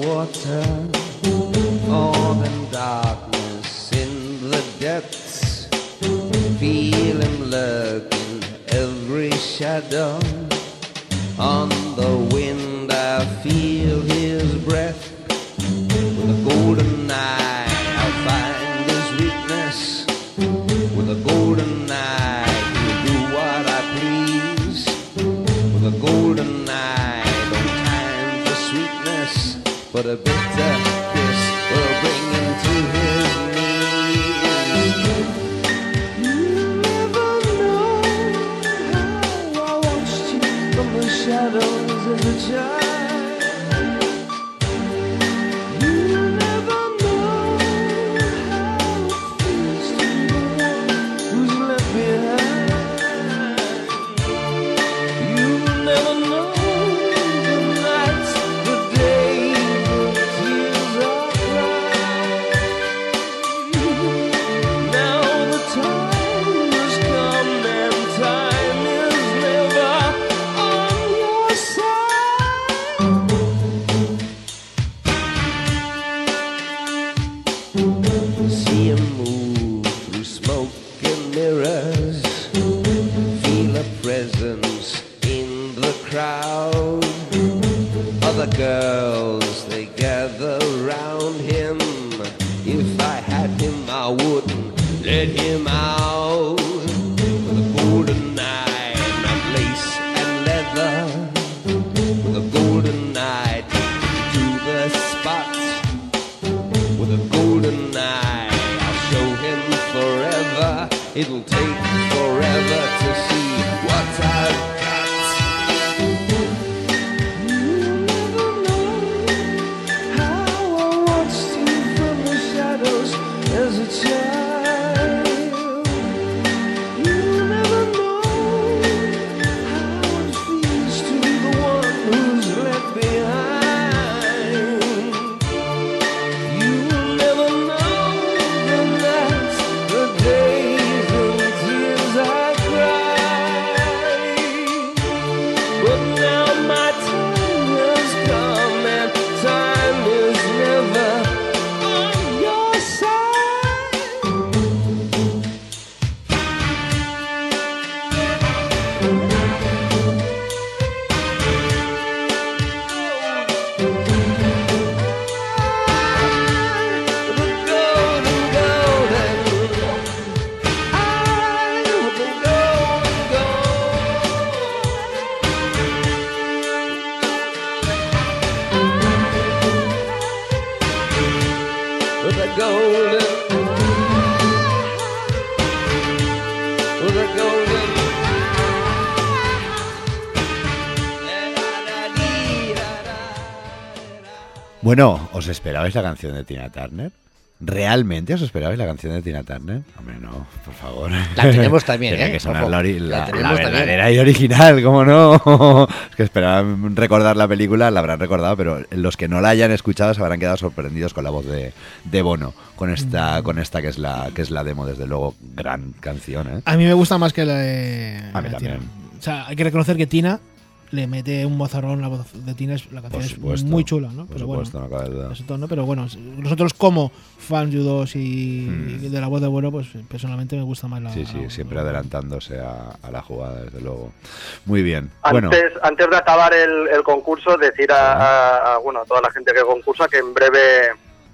Speaker 11: water, more than darkness in the depths. Feel him lurking every shadow. On the wind I feel his breath. With a golden eye I'll find his weakness. With a golden eye he'll do what I please. With a golden eye don't time for sweetness, but a bitter kiss will bring him to his knees. You never know how I watched you from the shadows as a child. Girls, they gather round him. If I had him, I wouldn't let him out. With a golden eye, not lace and leather. With a golden eye, take him to the spot. With a golden eye, I'll show him forever. It'll take forever to see what I've got. As a child, you never know how it feels to be the one who's left behind. You never know the nights, the days, and tears I cry. But now my time has come, and time is never on your side.
Speaker 6: Bueno, ¿os esperabais la canción de Tina Turner? ¿Realmente os esperabais la canción de Tina Turner? Hombre, no, por favor.
Speaker 8: La tenemos también,
Speaker 6: Tenía
Speaker 8: ¿eh?
Speaker 6: que sonar
Speaker 8: Ojo,
Speaker 6: la, ori-
Speaker 8: la
Speaker 6: la,
Speaker 8: tenemos
Speaker 6: la
Speaker 8: también.
Speaker 6: verdadera y original, ¿cómo no? Es que esperaban recordar la película, la habrán recordado, pero los que no la hayan escuchado se habrán quedado sorprendidos con la voz de, de Bono, con esta, con esta que es la que es la demo, desde luego, gran canción, ¿eh?
Speaker 7: A mí me gusta más que la de.
Speaker 6: A mí
Speaker 7: la de
Speaker 6: también.
Speaker 7: Tina. O sea, hay que reconocer que Tina le mete un bozarrón, la voz de Tina, es- la canción
Speaker 6: Por
Speaker 7: es
Speaker 6: supuesto,
Speaker 7: muy chula, ¿no?
Speaker 6: por
Speaker 7: Pero
Speaker 6: supuesto,
Speaker 7: bueno,
Speaker 6: no cabe duda.
Speaker 7: eso todo, ¿no? Pero bueno, nosotros como fans U dos y,
Speaker 6: Mm.
Speaker 7: y de la voz de Bueno, pues personalmente me gusta más la.
Speaker 6: Sí, sí,
Speaker 7: la-
Speaker 6: siempre adelantándose a, a la jugada, desde luego. Muy bien. Bueno,
Speaker 10: Antes, antes de acabar el, el concurso, decir a, a- a, bueno, a toda la gente que concursa que en breve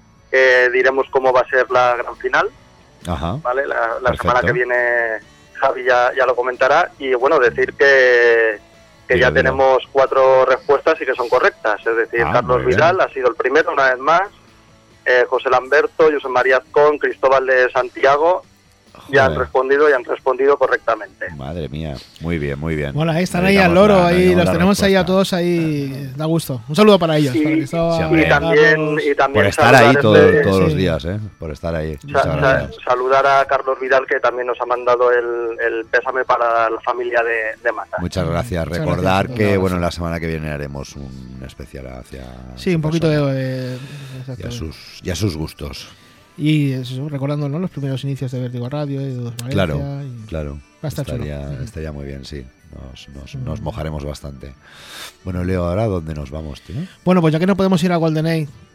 Speaker 10: eh, diremos cómo va a ser la gran final,
Speaker 6: ajá.
Speaker 10: ¿vale? La, la
Speaker 6: Perfecto.
Speaker 10: semana que viene Javi ya, ya lo comentará. Y bueno, decir que, que
Speaker 6: Dilo,
Speaker 10: ya
Speaker 6: dilo.
Speaker 10: tenemos cuatro respuestas y que son correctas. Es decir,
Speaker 6: Ah,
Speaker 10: Carlos
Speaker 6: muy bien.
Speaker 10: Vidal ha sido el primero una vez más, eh, José Lamberto, José María Azcón, Cristóbal de Santiago, ya han
Speaker 6: Joder.
Speaker 10: respondido y han respondido correctamente.
Speaker 6: Madre mía, muy bien, muy bien.
Speaker 7: Mola, ahí están ahí
Speaker 6: Necesitamos
Speaker 7: al loro,
Speaker 6: la-
Speaker 7: ahí
Speaker 6: necesitamos
Speaker 7: los
Speaker 6: la
Speaker 7: tenemos ahí a
Speaker 6: respuesta.
Speaker 7: todos ahí, da gusto. Un saludo para ellos.
Speaker 10: Y,
Speaker 7: para Cristóbal,
Speaker 6: Sí, hombre.
Speaker 10: y también,
Speaker 7: Carlos.
Speaker 10: y también
Speaker 6: Por estar ahí
Speaker 10: saludar
Speaker 6: todo-
Speaker 10: este-
Speaker 6: todos los
Speaker 7: sí.
Speaker 6: días, ¿eh? Por estar ahí.
Speaker 10: Sa-
Speaker 6: Muchas
Speaker 10: sa-
Speaker 6: gracias.
Speaker 10: saludar a Carlos Vidal, que también nos ha mandado el, el pésame para la familia de, de Mata.
Speaker 6: Muchas gracias.
Speaker 7: Muchas
Speaker 6: Recordar
Speaker 7: gracias.
Speaker 6: que,
Speaker 7: Un abrazo.
Speaker 6: bueno, la semana que viene haremos un especial hacia.
Speaker 7: Sí,
Speaker 6: su
Speaker 7: un poquito
Speaker 6: persona
Speaker 7: de. eh,
Speaker 6: Y
Speaker 7: exacto.
Speaker 6: a sus, y a sus gustos.
Speaker 7: Y eso, recordando, ¿no?, los primeros inicios de Vértigo Radio y de Dos Valencia.
Speaker 6: Claro,
Speaker 7: y-
Speaker 6: claro.
Speaker 7: Va a estar chulo.
Speaker 6: estaría,
Speaker 7: Ujú.
Speaker 6: estaría muy bien, sí. Nos, nos,
Speaker 7: Mm.
Speaker 6: nos mojaremos bastante. Bueno, Leo, ¿ahora dónde nos vamos, tío?
Speaker 7: Bueno, pues ya que no podemos ir a GoldenEye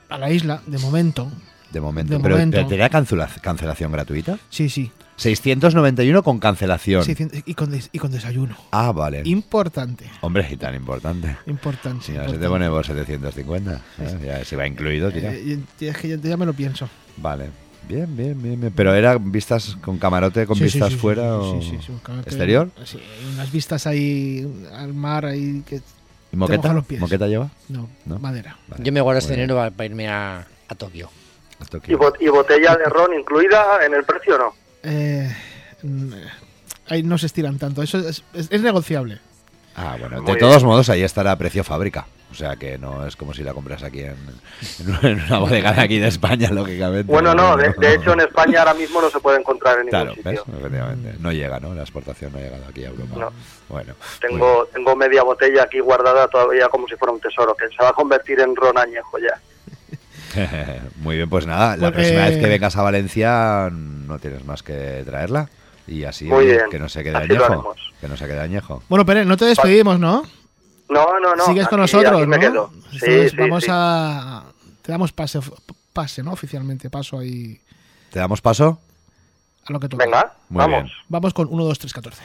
Speaker 7: a la isla, de momento.
Speaker 6: De momento.
Speaker 7: De
Speaker 6: pero,
Speaker 7: momento.
Speaker 6: pero ¿tenía cancela- cancelación gratuita?
Speaker 7: Sí, sí.
Speaker 6: seiscientos noventa y uno con cancelación.
Speaker 7: seiscientos y, con des- y con desayuno.
Speaker 6: Ah, vale.
Speaker 7: Importante.
Speaker 6: Hombre, y tan importante.
Speaker 7: Importante.
Speaker 6: Si no, se
Speaker 7: importante.
Speaker 6: te pone por setecientos cincuenta. ¿eh? Ya se va incluido, tira.
Speaker 7: Eh, y- y es que ya, ya me lo pienso.
Speaker 6: Vale. Bien, bien, bien, bien. Pero era vistas con camarote, con
Speaker 7: Sí, sí,
Speaker 6: vistas
Speaker 7: sí, sí,
Speaker 6: fuera
Speaker 7: sí,
Speaker 6: o
Speaker 7: sí, sí, sí, claro que-
Speaker 6: exterior.
Speaker 7: Sí, hay unas vistas ahí al mar ahí que
Speaker 6: ¿Y
Speaker 7: te
Speaker 6: moqueta?
Speaker 7: mojan los pies.
Speaker 6: ¿Moqueta lleva?
Speaker 7: No,
Speaker 6: ¿No?
Speaker 7: madera.
Speaker 6: Vale.
Speaker 8: Yo me guardo
Speaker 6: Muy
Speaker 8: este
Speaker 6: bien.
Speaker 8: dinero para, para irme a, a Tokio.
Speaker 6: A
Speaker 10: ¿Y,
Speaker 6: Tokio.
Speaker 10: bot- y botella de ron incluida en el precio o no?
Speaker 7: Eh, mm, ahí no se estiran tanto. Eso es, es- es negociable.
Speaker 6: Ah, bueno,
Speaker 10: Muy
Speaker 6: de
Speaker 10: bien.
Speaker 6: todos modos ahí estará a precio fábrica. O sea que no es como si la compras aquí en, en una bodega de aquí de España, lógicamente.
Speaker 10: Bueno, no, de, de hecho en España ahora mismo no se puede encontrar en ningún
Speaker 6: Claro, ¿ves?
Speaker 10: sitio.
Speaker 6: Efectivamente. No llega, ¿no? La exportación no ha llegado aquí a Europa.
Speaker 10: No.
Speaker 6: Bueno.
Speaker 10: Tengo, tengo media botella aquí guardada todavía como si fuera un tesoro, que se va a convertir en ron añejo ya.
Speaker 6: Muy bien. Muy bien, pues nada, la
Speaker 7: Pues,
Speaker 6: próxima
Speaker 7: eh,
Speaker 6: vez que vengas a Valencia no tienes más que traerla. Y así,
Speaker 10: Muy
Speaker 6: oye,
Speaker 10: bien,
Speaker 6: que no se quede
Speaker 10: así lo
Speaker 6: añejo.
Speaker 10: haremos.
Speaker 6: Que no se quede añejo.
Speaker 7: Bueno, Pérez, no te despedimos, ¿no?
Speaker 10: No, no, no.
Speaker 7: Sigues con
Speaker 10: aquí-
Speaker 7: nosotros,
Speaker 10: aquí me
Speaker 7: ¿no?
Speaker 10: quedo. Sí,
Speaker 7: Entonces
Speaker 10: sí,
Speaker 7: vamos
Speaker 10: sí.
Speaker 7: a... Te damos pase, pase, ¿no? Oficialmente, paso ahí
Speaker 6: ¿Te damos paso?
Speaker 7: a lo que toca.
Speaker 10: Venga,
Speaker 6: Muy
Speaker 10: vamos.
Speaker 6: bien.
Speaker 7: Vamos con uno, dos, tres, catorce.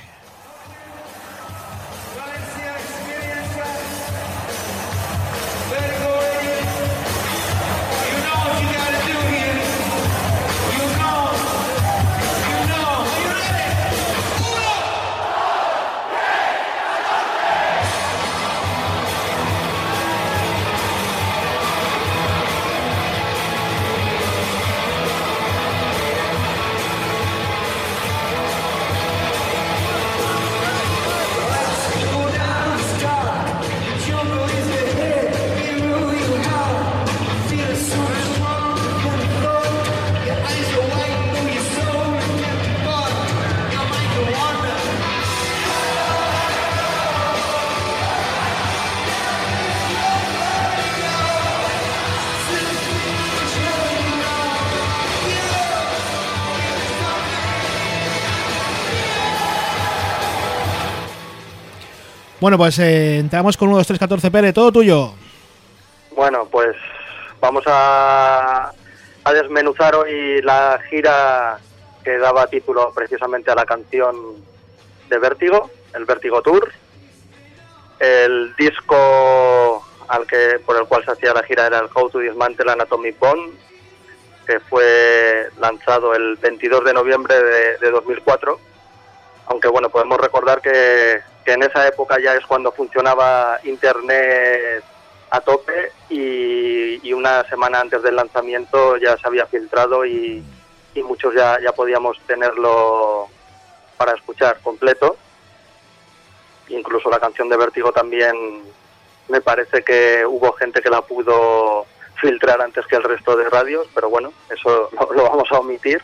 Speaker 7: Bueno, pues eh, entramos con uno, dos, tres, catorce, Pérez, todo tuyo.
Speaker 10: Bueno, pues vamos a, a desmenuzar hoy la gira que daba título precisamente a la canción de Vértigo, el Vértigo Tour. El disco al que por el cual se hacía la gira era el How to Dismantle an Atomic Bomb, que fue lanzado el veintidós de noviembre de, de dos mil cuatro. Aunque bueno, podemos recordar que, que en esa época ya es cuando funcionaba Internet a tope y, y una semana antes del lanzamiento ya se había filtrado y, y muchos ya, ya podíamos tenerlo para escuchar completo. Incluso la canción de Vértigo también me parece que hubo gente que la pudo filtrar antes que el resto de radios, pero bueno, eso lo, lo vamos a omitir.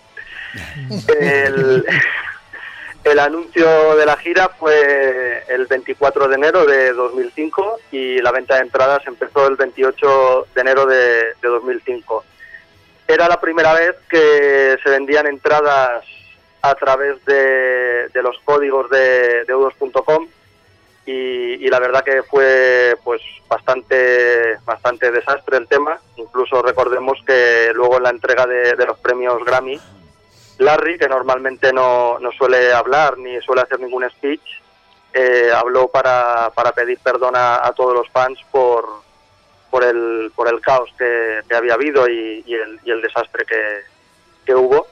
Speaker 10: El... El anuncio de la gira fue el veinticuatro de enero de dos mil cinco y la venta de entradas empezó el veintiocho de enero de, de dos mil cinco. Era la primera vez que se vendían entradas a través de, de los códigos de, de u dos punto com y, y la verdad que fue pues bastante bastante desastre el tema. Incluso recordemos que luego en la entrega de, de los premios Grammy, Larry, que normalmente no, no suele hablar ni suele hacer ningún speech, eh, habló para, para pedir perdón a, a todos los fans por, por, el, por el caos que, que había habido y, y, el, y el desastre que, que hubo.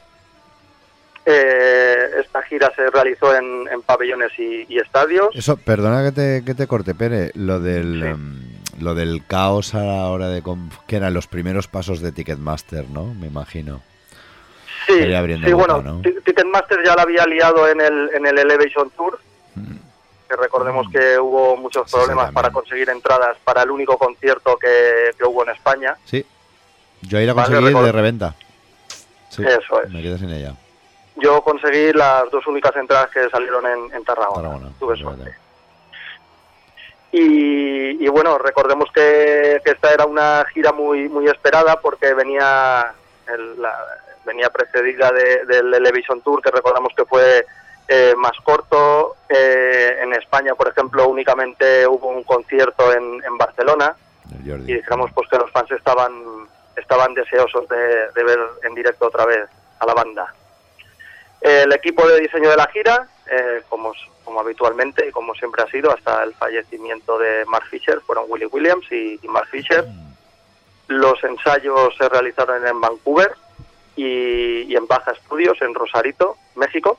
Speaker 10: Eh, esta gira se realizó en, en pabellones y, y estadios.
Speaker 6: Eso, perdona que te, que te corte, Pere, lo del,
Speaker 10: Sí.
Speaker 6: em, lo del caos a la hora de... com- que eran los primeros pasos de Ticketmaster, ¿no? Me imagino.
Speaker 10: Sí,
Speaker 6: Estaría abriendo
Speaker 10: sí,
Speaker 6: boca,
Speaker 10: bueno,
Speaker 6: ¿no?
Speaker 10: Ti- Ticketmaster ya la había liado en el, en el Elevation Tour, que recordemos que hubo muchos
Speaker 6: Mm. Sí, sí,
Speaker 10: problemas
Speaker 6: también.
Speaker 10: para conseguir entradas para el único concierto que, que hubo en España.
Speaker 6: Sí. Yo ahí la
Speaker 10: Vale,
Speaker 6: conseguí
Speaker 10: record-
Speaker 6: de reventa. Sí,
Speaker 10: Eso es.
Speaker 6: me quedé sin ella.
Speaker 10: Yo conseguí las dos únicas entradas que salieron en, en Tarragona.
Speaker 6: Tarragona,
Speaker 10: Tuve
Speaker 6: es
Speaker 10: suerte.
Speaker 6: verdad.
Speaker 10: Y, y bueno, recordemos que, que esta era una gira muy muy esperada porque venía el- la, venía precedida de- del Elevation Tour, que recordamos que fue eh, más corto. Eh, en España, por ejemplo, únicamente hubo un concierto en, en Barcelona.
Speaker 6: el Jordi.
Speaker 10: Y dijéramos pues que los fans estaban estaban deseosos de, de ver en directo otra vez a la banda. El equipo de diseño de la gira, eh, como, como habitualmente y como siempre ha sido hasta el fallecimiento de Mark Fisher, fueron Willie Williams y, y Mark Fisher. Los ensayos se realizaron en Vancouver y, y en Baja Studios, en Rosarito, México.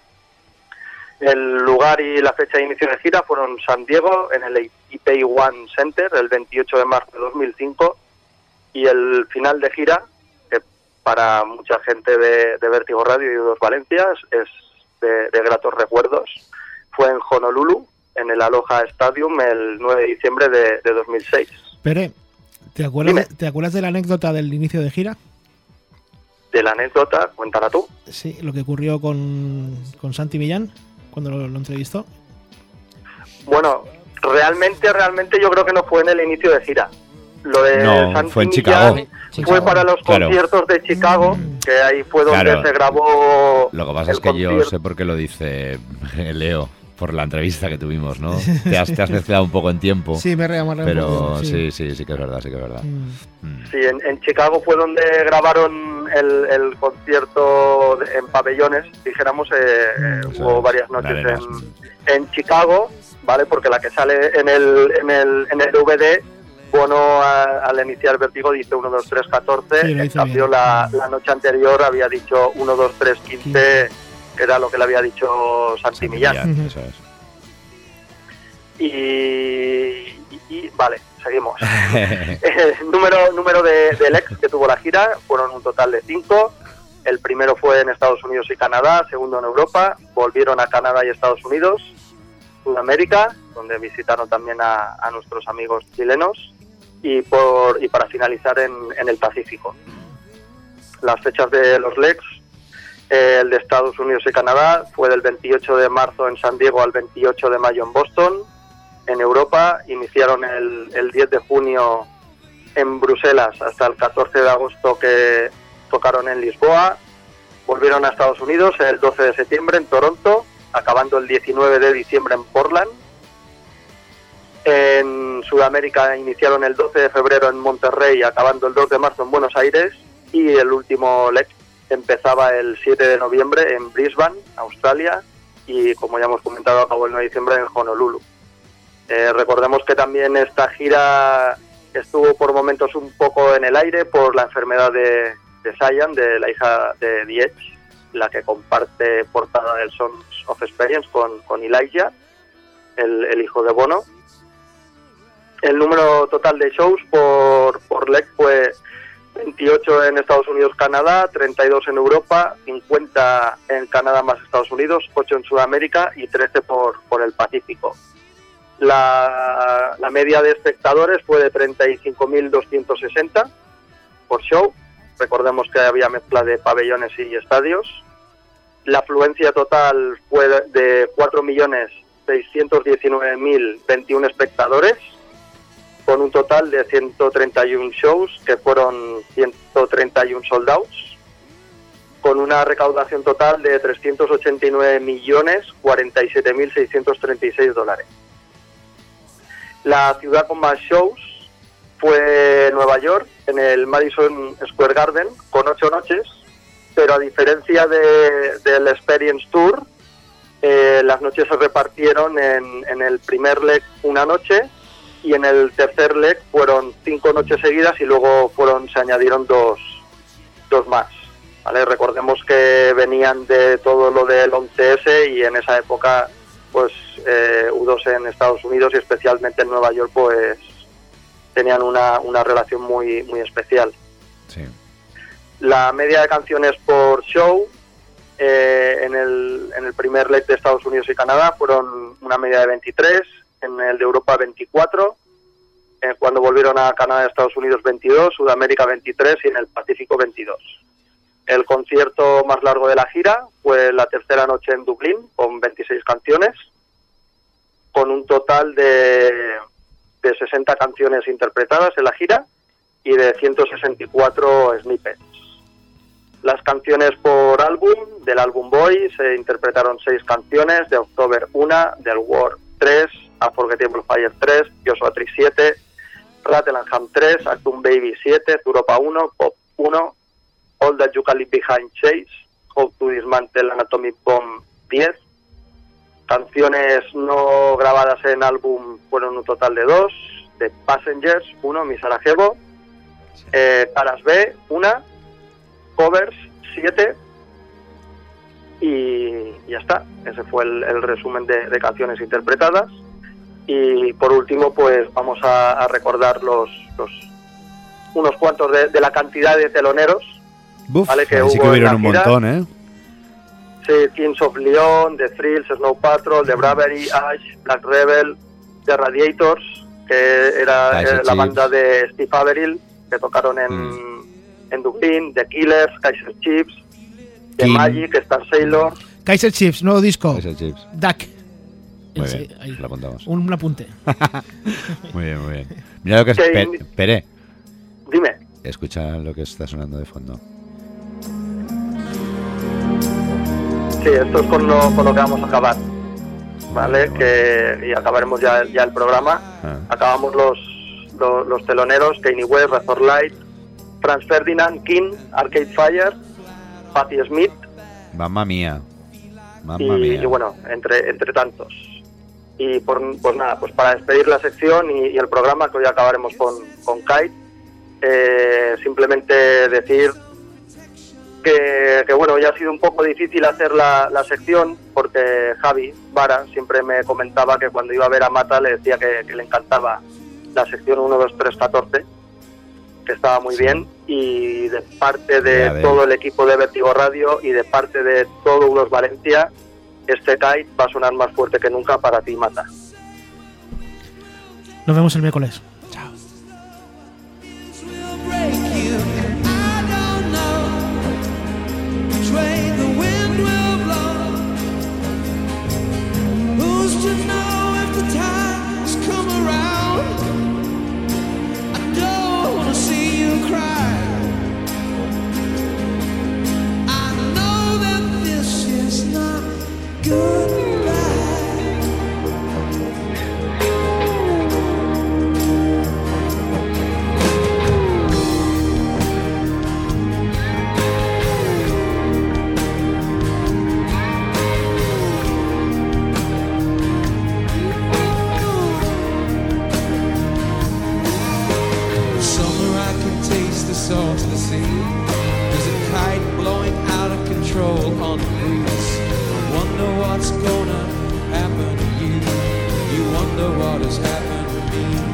Speaker 10: El lugar y la fecha de inicio de gira fueron San Diego, en el I P One Center, el veintiocho de marzo de dos mil cinco, y el final de gira, que para mucha gente de, de Vértigo Radio y U dos Valencia es de, de gratos recuerdos, fue en Honolulu, en el Aloha Stadium, el nueve de diciembre de, de dos mil seis.
Speaker 7: Pere, ¿te acuerdas, de, ¿te acuerdas de la anécdota del inicio de gira?
Speaker 10: De la anécdota, cuéntala tú.
Speaker 7: Sí, lo que ocurrió con, con Santi Millán cuando lo, lo entrevistó.
Speaker 10: Bueno, realmente, realmente yo creo que no fue en el inicio de gira. Lo de
Speaker 6: no,
Speaker 10: Santi
Speaker 6: fue en
Speaker 10: Millán
Speaker 6: Chicago.
Speaker 10: fue para los
Speaker 6: Claro.
Speaker 10: conciertos de Chicago, que ahí fue donde
Speaker 6: Claro.
Speaker 10: se grabó.
Speaker 6: Lo que pasa
Speaker 10: el
Speaker 6: es que yo
Speaker 10: concierto.
Speaker 6: sé por qué lo dice Leo, por la entrevista que tuvimos, ¿no? Te has, te has mezclado un poco en tiempo.
Speaker 7: Sí, me he reído, me he reído un
Speaker 6: Pero
Speaker 7: poco, sí.
Speaker 6: sí, sí, sí que es verdad, sí que es verdad.
Speaker 7: Mm.
Speaker 10: Sí, en, en Chicago fue donde grabaron el, el concierto de- en pabellones, dijéramos, eh, eh,
Speaker 6: Eso
Speaker 10: hubo
Speaker 6: es,
Speaker 10: varias
Speaker 6: en
Speaker 10: noches
Speaker 6: arenas.
Speaker 10: en, en Chicago, ¿vale? Porque la que sale en el, en el, en el D V D, Bono a- al iniciar Vértigo dice uno, dos, tres, catorce,
Speaker 7: Sí, lo
Speaker 10: en
Speaker 7: hizo
Speaker 10: cambio
Speaker 7: bien.
Speaker 10: la, la noche anterior había dicho uno, dos, tres, quince, que era lo que le había dicho Santi Millán.
Speaker 6: Millán, eso es.
Speaker 10: Y, y- y- vale, seguimos. El número número de, de Lex que tuvo la gira fueron un total de cinco. El primero fue en Estados Unidos y Canadá, segundo en Europa, volvieron a Canadá y Estados Unidos, Sudamérica, donde visitaron también a, a nuestros amigos chilenos, y por y para finalizar en, en el Pacífico. Las fechas de los Lex, eh, el de Estados Unidos y Canadá fue del veintiocho de marzo en San Diego al veintiocho de mayo en Boston. En Europa iniciaron el, el diez de junio en Bruselas hasta el catorce de agosto, que tocaron en Lisboa. Volvieron a Estados Unidos el doce de septiembre en Toronto, acabando el diecinueve de diciembre en Portland. En Sudamérica iniciaron el doce de febrero en Monterrey, acabando el dos de marzo en Buenos Aires, y el último leg empezaba el siete de noviembre en Brisbane, Australia, y como ya hemos comentado acabó el nueve de diciembre en Honolulu. Eh, recordemos que también esta gira estuvo por momentos un poco en el aire por la enfermedad de, de Cyan, de la hija de The Edge, la que comparte portada del Sons of Experience con, con Elijah, el, el hijo de Bono. El número total de shows por, por leg fue veintiocho en Estados Unidos, Canadá, treinta y dos en Europa, cincuenta en Canadá más Estados Unidos, ocho en Sudamérica y trece por, por el Pacífico. La, la media de espectadores fue de treinta y cinco mil doscientos sesenta por show. Recordemos que había mezcla de pabellones y estadios. La afluencia total fue de cuatro millones seiscientos diecinueve mil veintiuno espectadores, con un total de ciento treinta y uno shows, que fueron ciento treinta y uno sold outs, con una recaudación total de trescientos ochenta y nueve millones cuarenta y siete mil seiscientos treinta y seis dólares. La ciudad con más shows fue Nueva York, en el Madison Square Garden, con ocho noches, pero a diferencia de, del Experience Tour, eh, las noches se repartieron en, en el primer leg una noche, y en el tercer leg fueron cinco noches seguidas y luego fueron se añadieron dos, dos más. ¿Vale? Recordemos que venían de todo lo del once ese y en esa época pues eh, U dos en Estados Unidos y especialmente en Nueva York pues tenían una, una relación muy, muy especial.
Speaker 6: Sí.
Speaker 10: La media de canciones por show eh, en, el, en el primer leg de Estados Unidos y Canadá fueron una media de veintitrés, en el de Europa veinticuatro, eh, cuando volvieron a Canadá y Estados Unidos veintidós, Sudamérica veintitrés y en el Pacífico veintidós. El concierto más largo de la gira fue la tercera noche en Dublín, con veintiséis canciones, con un total de, de sesenta canciones interpretadas en la gira y de ciento sesenta y cuatro snippets. Las canciones por álbum, del álbum Boy, se interpretaron seis canciones, de October una, del War tres, Unforgettable Fire tres, Joshua Tree siete, Rattleham tres, Actum Baby siete, Europa uno, Pop uno, All That You Can Leave Behind seis, How to Dismantle an Atomic Bomb diez, canciones no grabadas en álbum fueron un total de dos, The Passengers uno, Mi Sarajevo, eh, Caras B una, covers siete, y ya está. Ese fue el, el resumen de, de canciones interpretadas. Y por último, pues vamos a, a recordar los, los unos cuantos de, de la cantidad de teloneros.
Speaker 6: Buf,
Speaker 10: ¿vale? Que
Speaker 6: ahí
Speaker 10: hubo
Speaker 6: sí que
Speaker 10: en
Speaker 6: hubieron
Speaker 10: la
Speaker 6: un
Speaker 10: gira.
Speaker 6: montón, ¿eh?
Speaker 10: Sí, Kings of Leon, The Thrills, Snow Patrol, The Bravery, Ash, Black Rebel, The Radiators, que era
Speaker 6: Kaiser
Speaker 10: eh, la
Speaker 6: Chiefs.
Speaker 10: banda de Steve Averill, que tocaron en,
Speaker 6: Mm.
Speaker 10: en Dublín, The Killers, Kaiser Chiefs, The
Speaker 6: King.
Speaker 10: Magic, Star Sailor.
Speaker 7: Kaiser Chiefs, nuevo disco.
Speaker 6: Kaiser Chiefs.
Speaker 7: Duck.
Speaker 6: Muy
Speaker 7: Ese,
Speaker 6: bien,
Speaker 7: ahí.
Speaker 6: lo apuntamos.
Speaker 7: Un apunte.
Speaker 6: Muy bien, muy bien. Mira lo que es...
Speaker 10: Que-
Speaker 6: Pe- Pere,
Speaker 10: Dime.
Speaker 6: escucha lo que está sonando de fondo.
Speaker 10: Sí, esto es con lo, con lo que vamos a acabar, ¿vale? Que, y acabaremos ya, ya el programa.
Speaker 6: Ah.
Speaker 10: Acabamos los, los, los teloneros, Kanye West, Razor Light, Franz Ferdinand, King, Arcade Fire, Patti Smith
Speaker 6: Mamma mía. Mamma
Speaker 10: y,
Speaker 6: mía.
Speaker 10: y bueno, entre, entre tantos. Y por, pues nada, pues para despedir la sección y, y el programa, que hoy acabaremos con, con Kite, eh, simplemente decir que, que bueno, ya ha sido un poco difícil hacer la, la sección porque Javi Vara siempre me comentaba que cuando iba a ver a Mata le decía que, que le encantaba la sección uno, dos, tres, catorce, que estaba muy
Speaker 6: Sí.
Speaker 10: bien, y de parte de
Speaker 6: Ya ves.
Speaker 10: todo el equipo de Vértigo Radio y de parte de todo Udos Valencia, este Kite va a sonar más fuerte que nunca para ti, Mata.
Speaker 7: Nos vemos el miércoles.
Speaker 9: Summer I can taste the salt of the sea. There's a kite blowing out of control on the breeze. I wonder what's gonna happen to you. You wonder what has happened to me.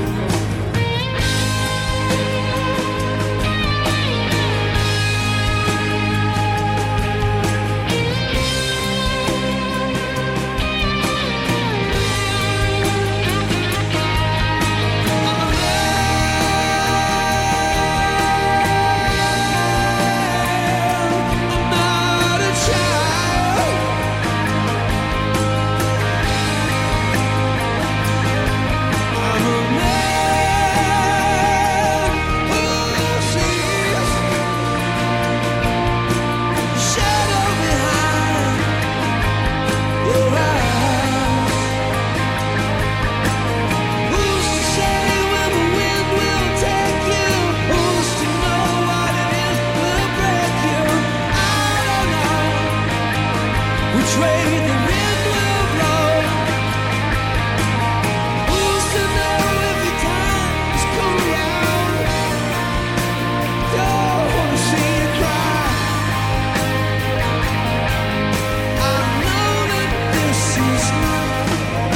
Speaker 9: Which way the wind will blow? Who's to know if the times come around? Don't wanna see you cry. I know that this is not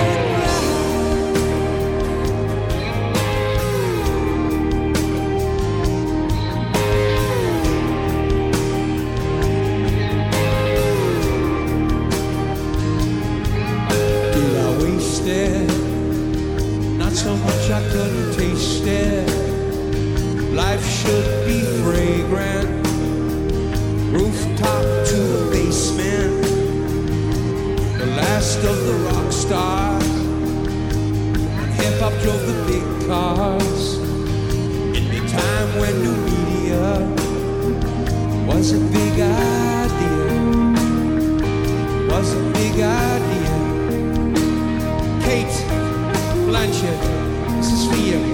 Speaker 9: Did I waste it? Not so much I couldn't taste it. Life should be fragrant. Rooftop to the basement. The last of the rock stars. And hip hop drove the big cars. In the time when new media was a big idea. Was a big idea. Kate Blanchett This is for you.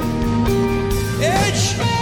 Speaker 9: Ed Sheeran.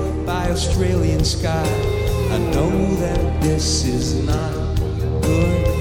Speaker 9: Australian sky. I know that this is not good.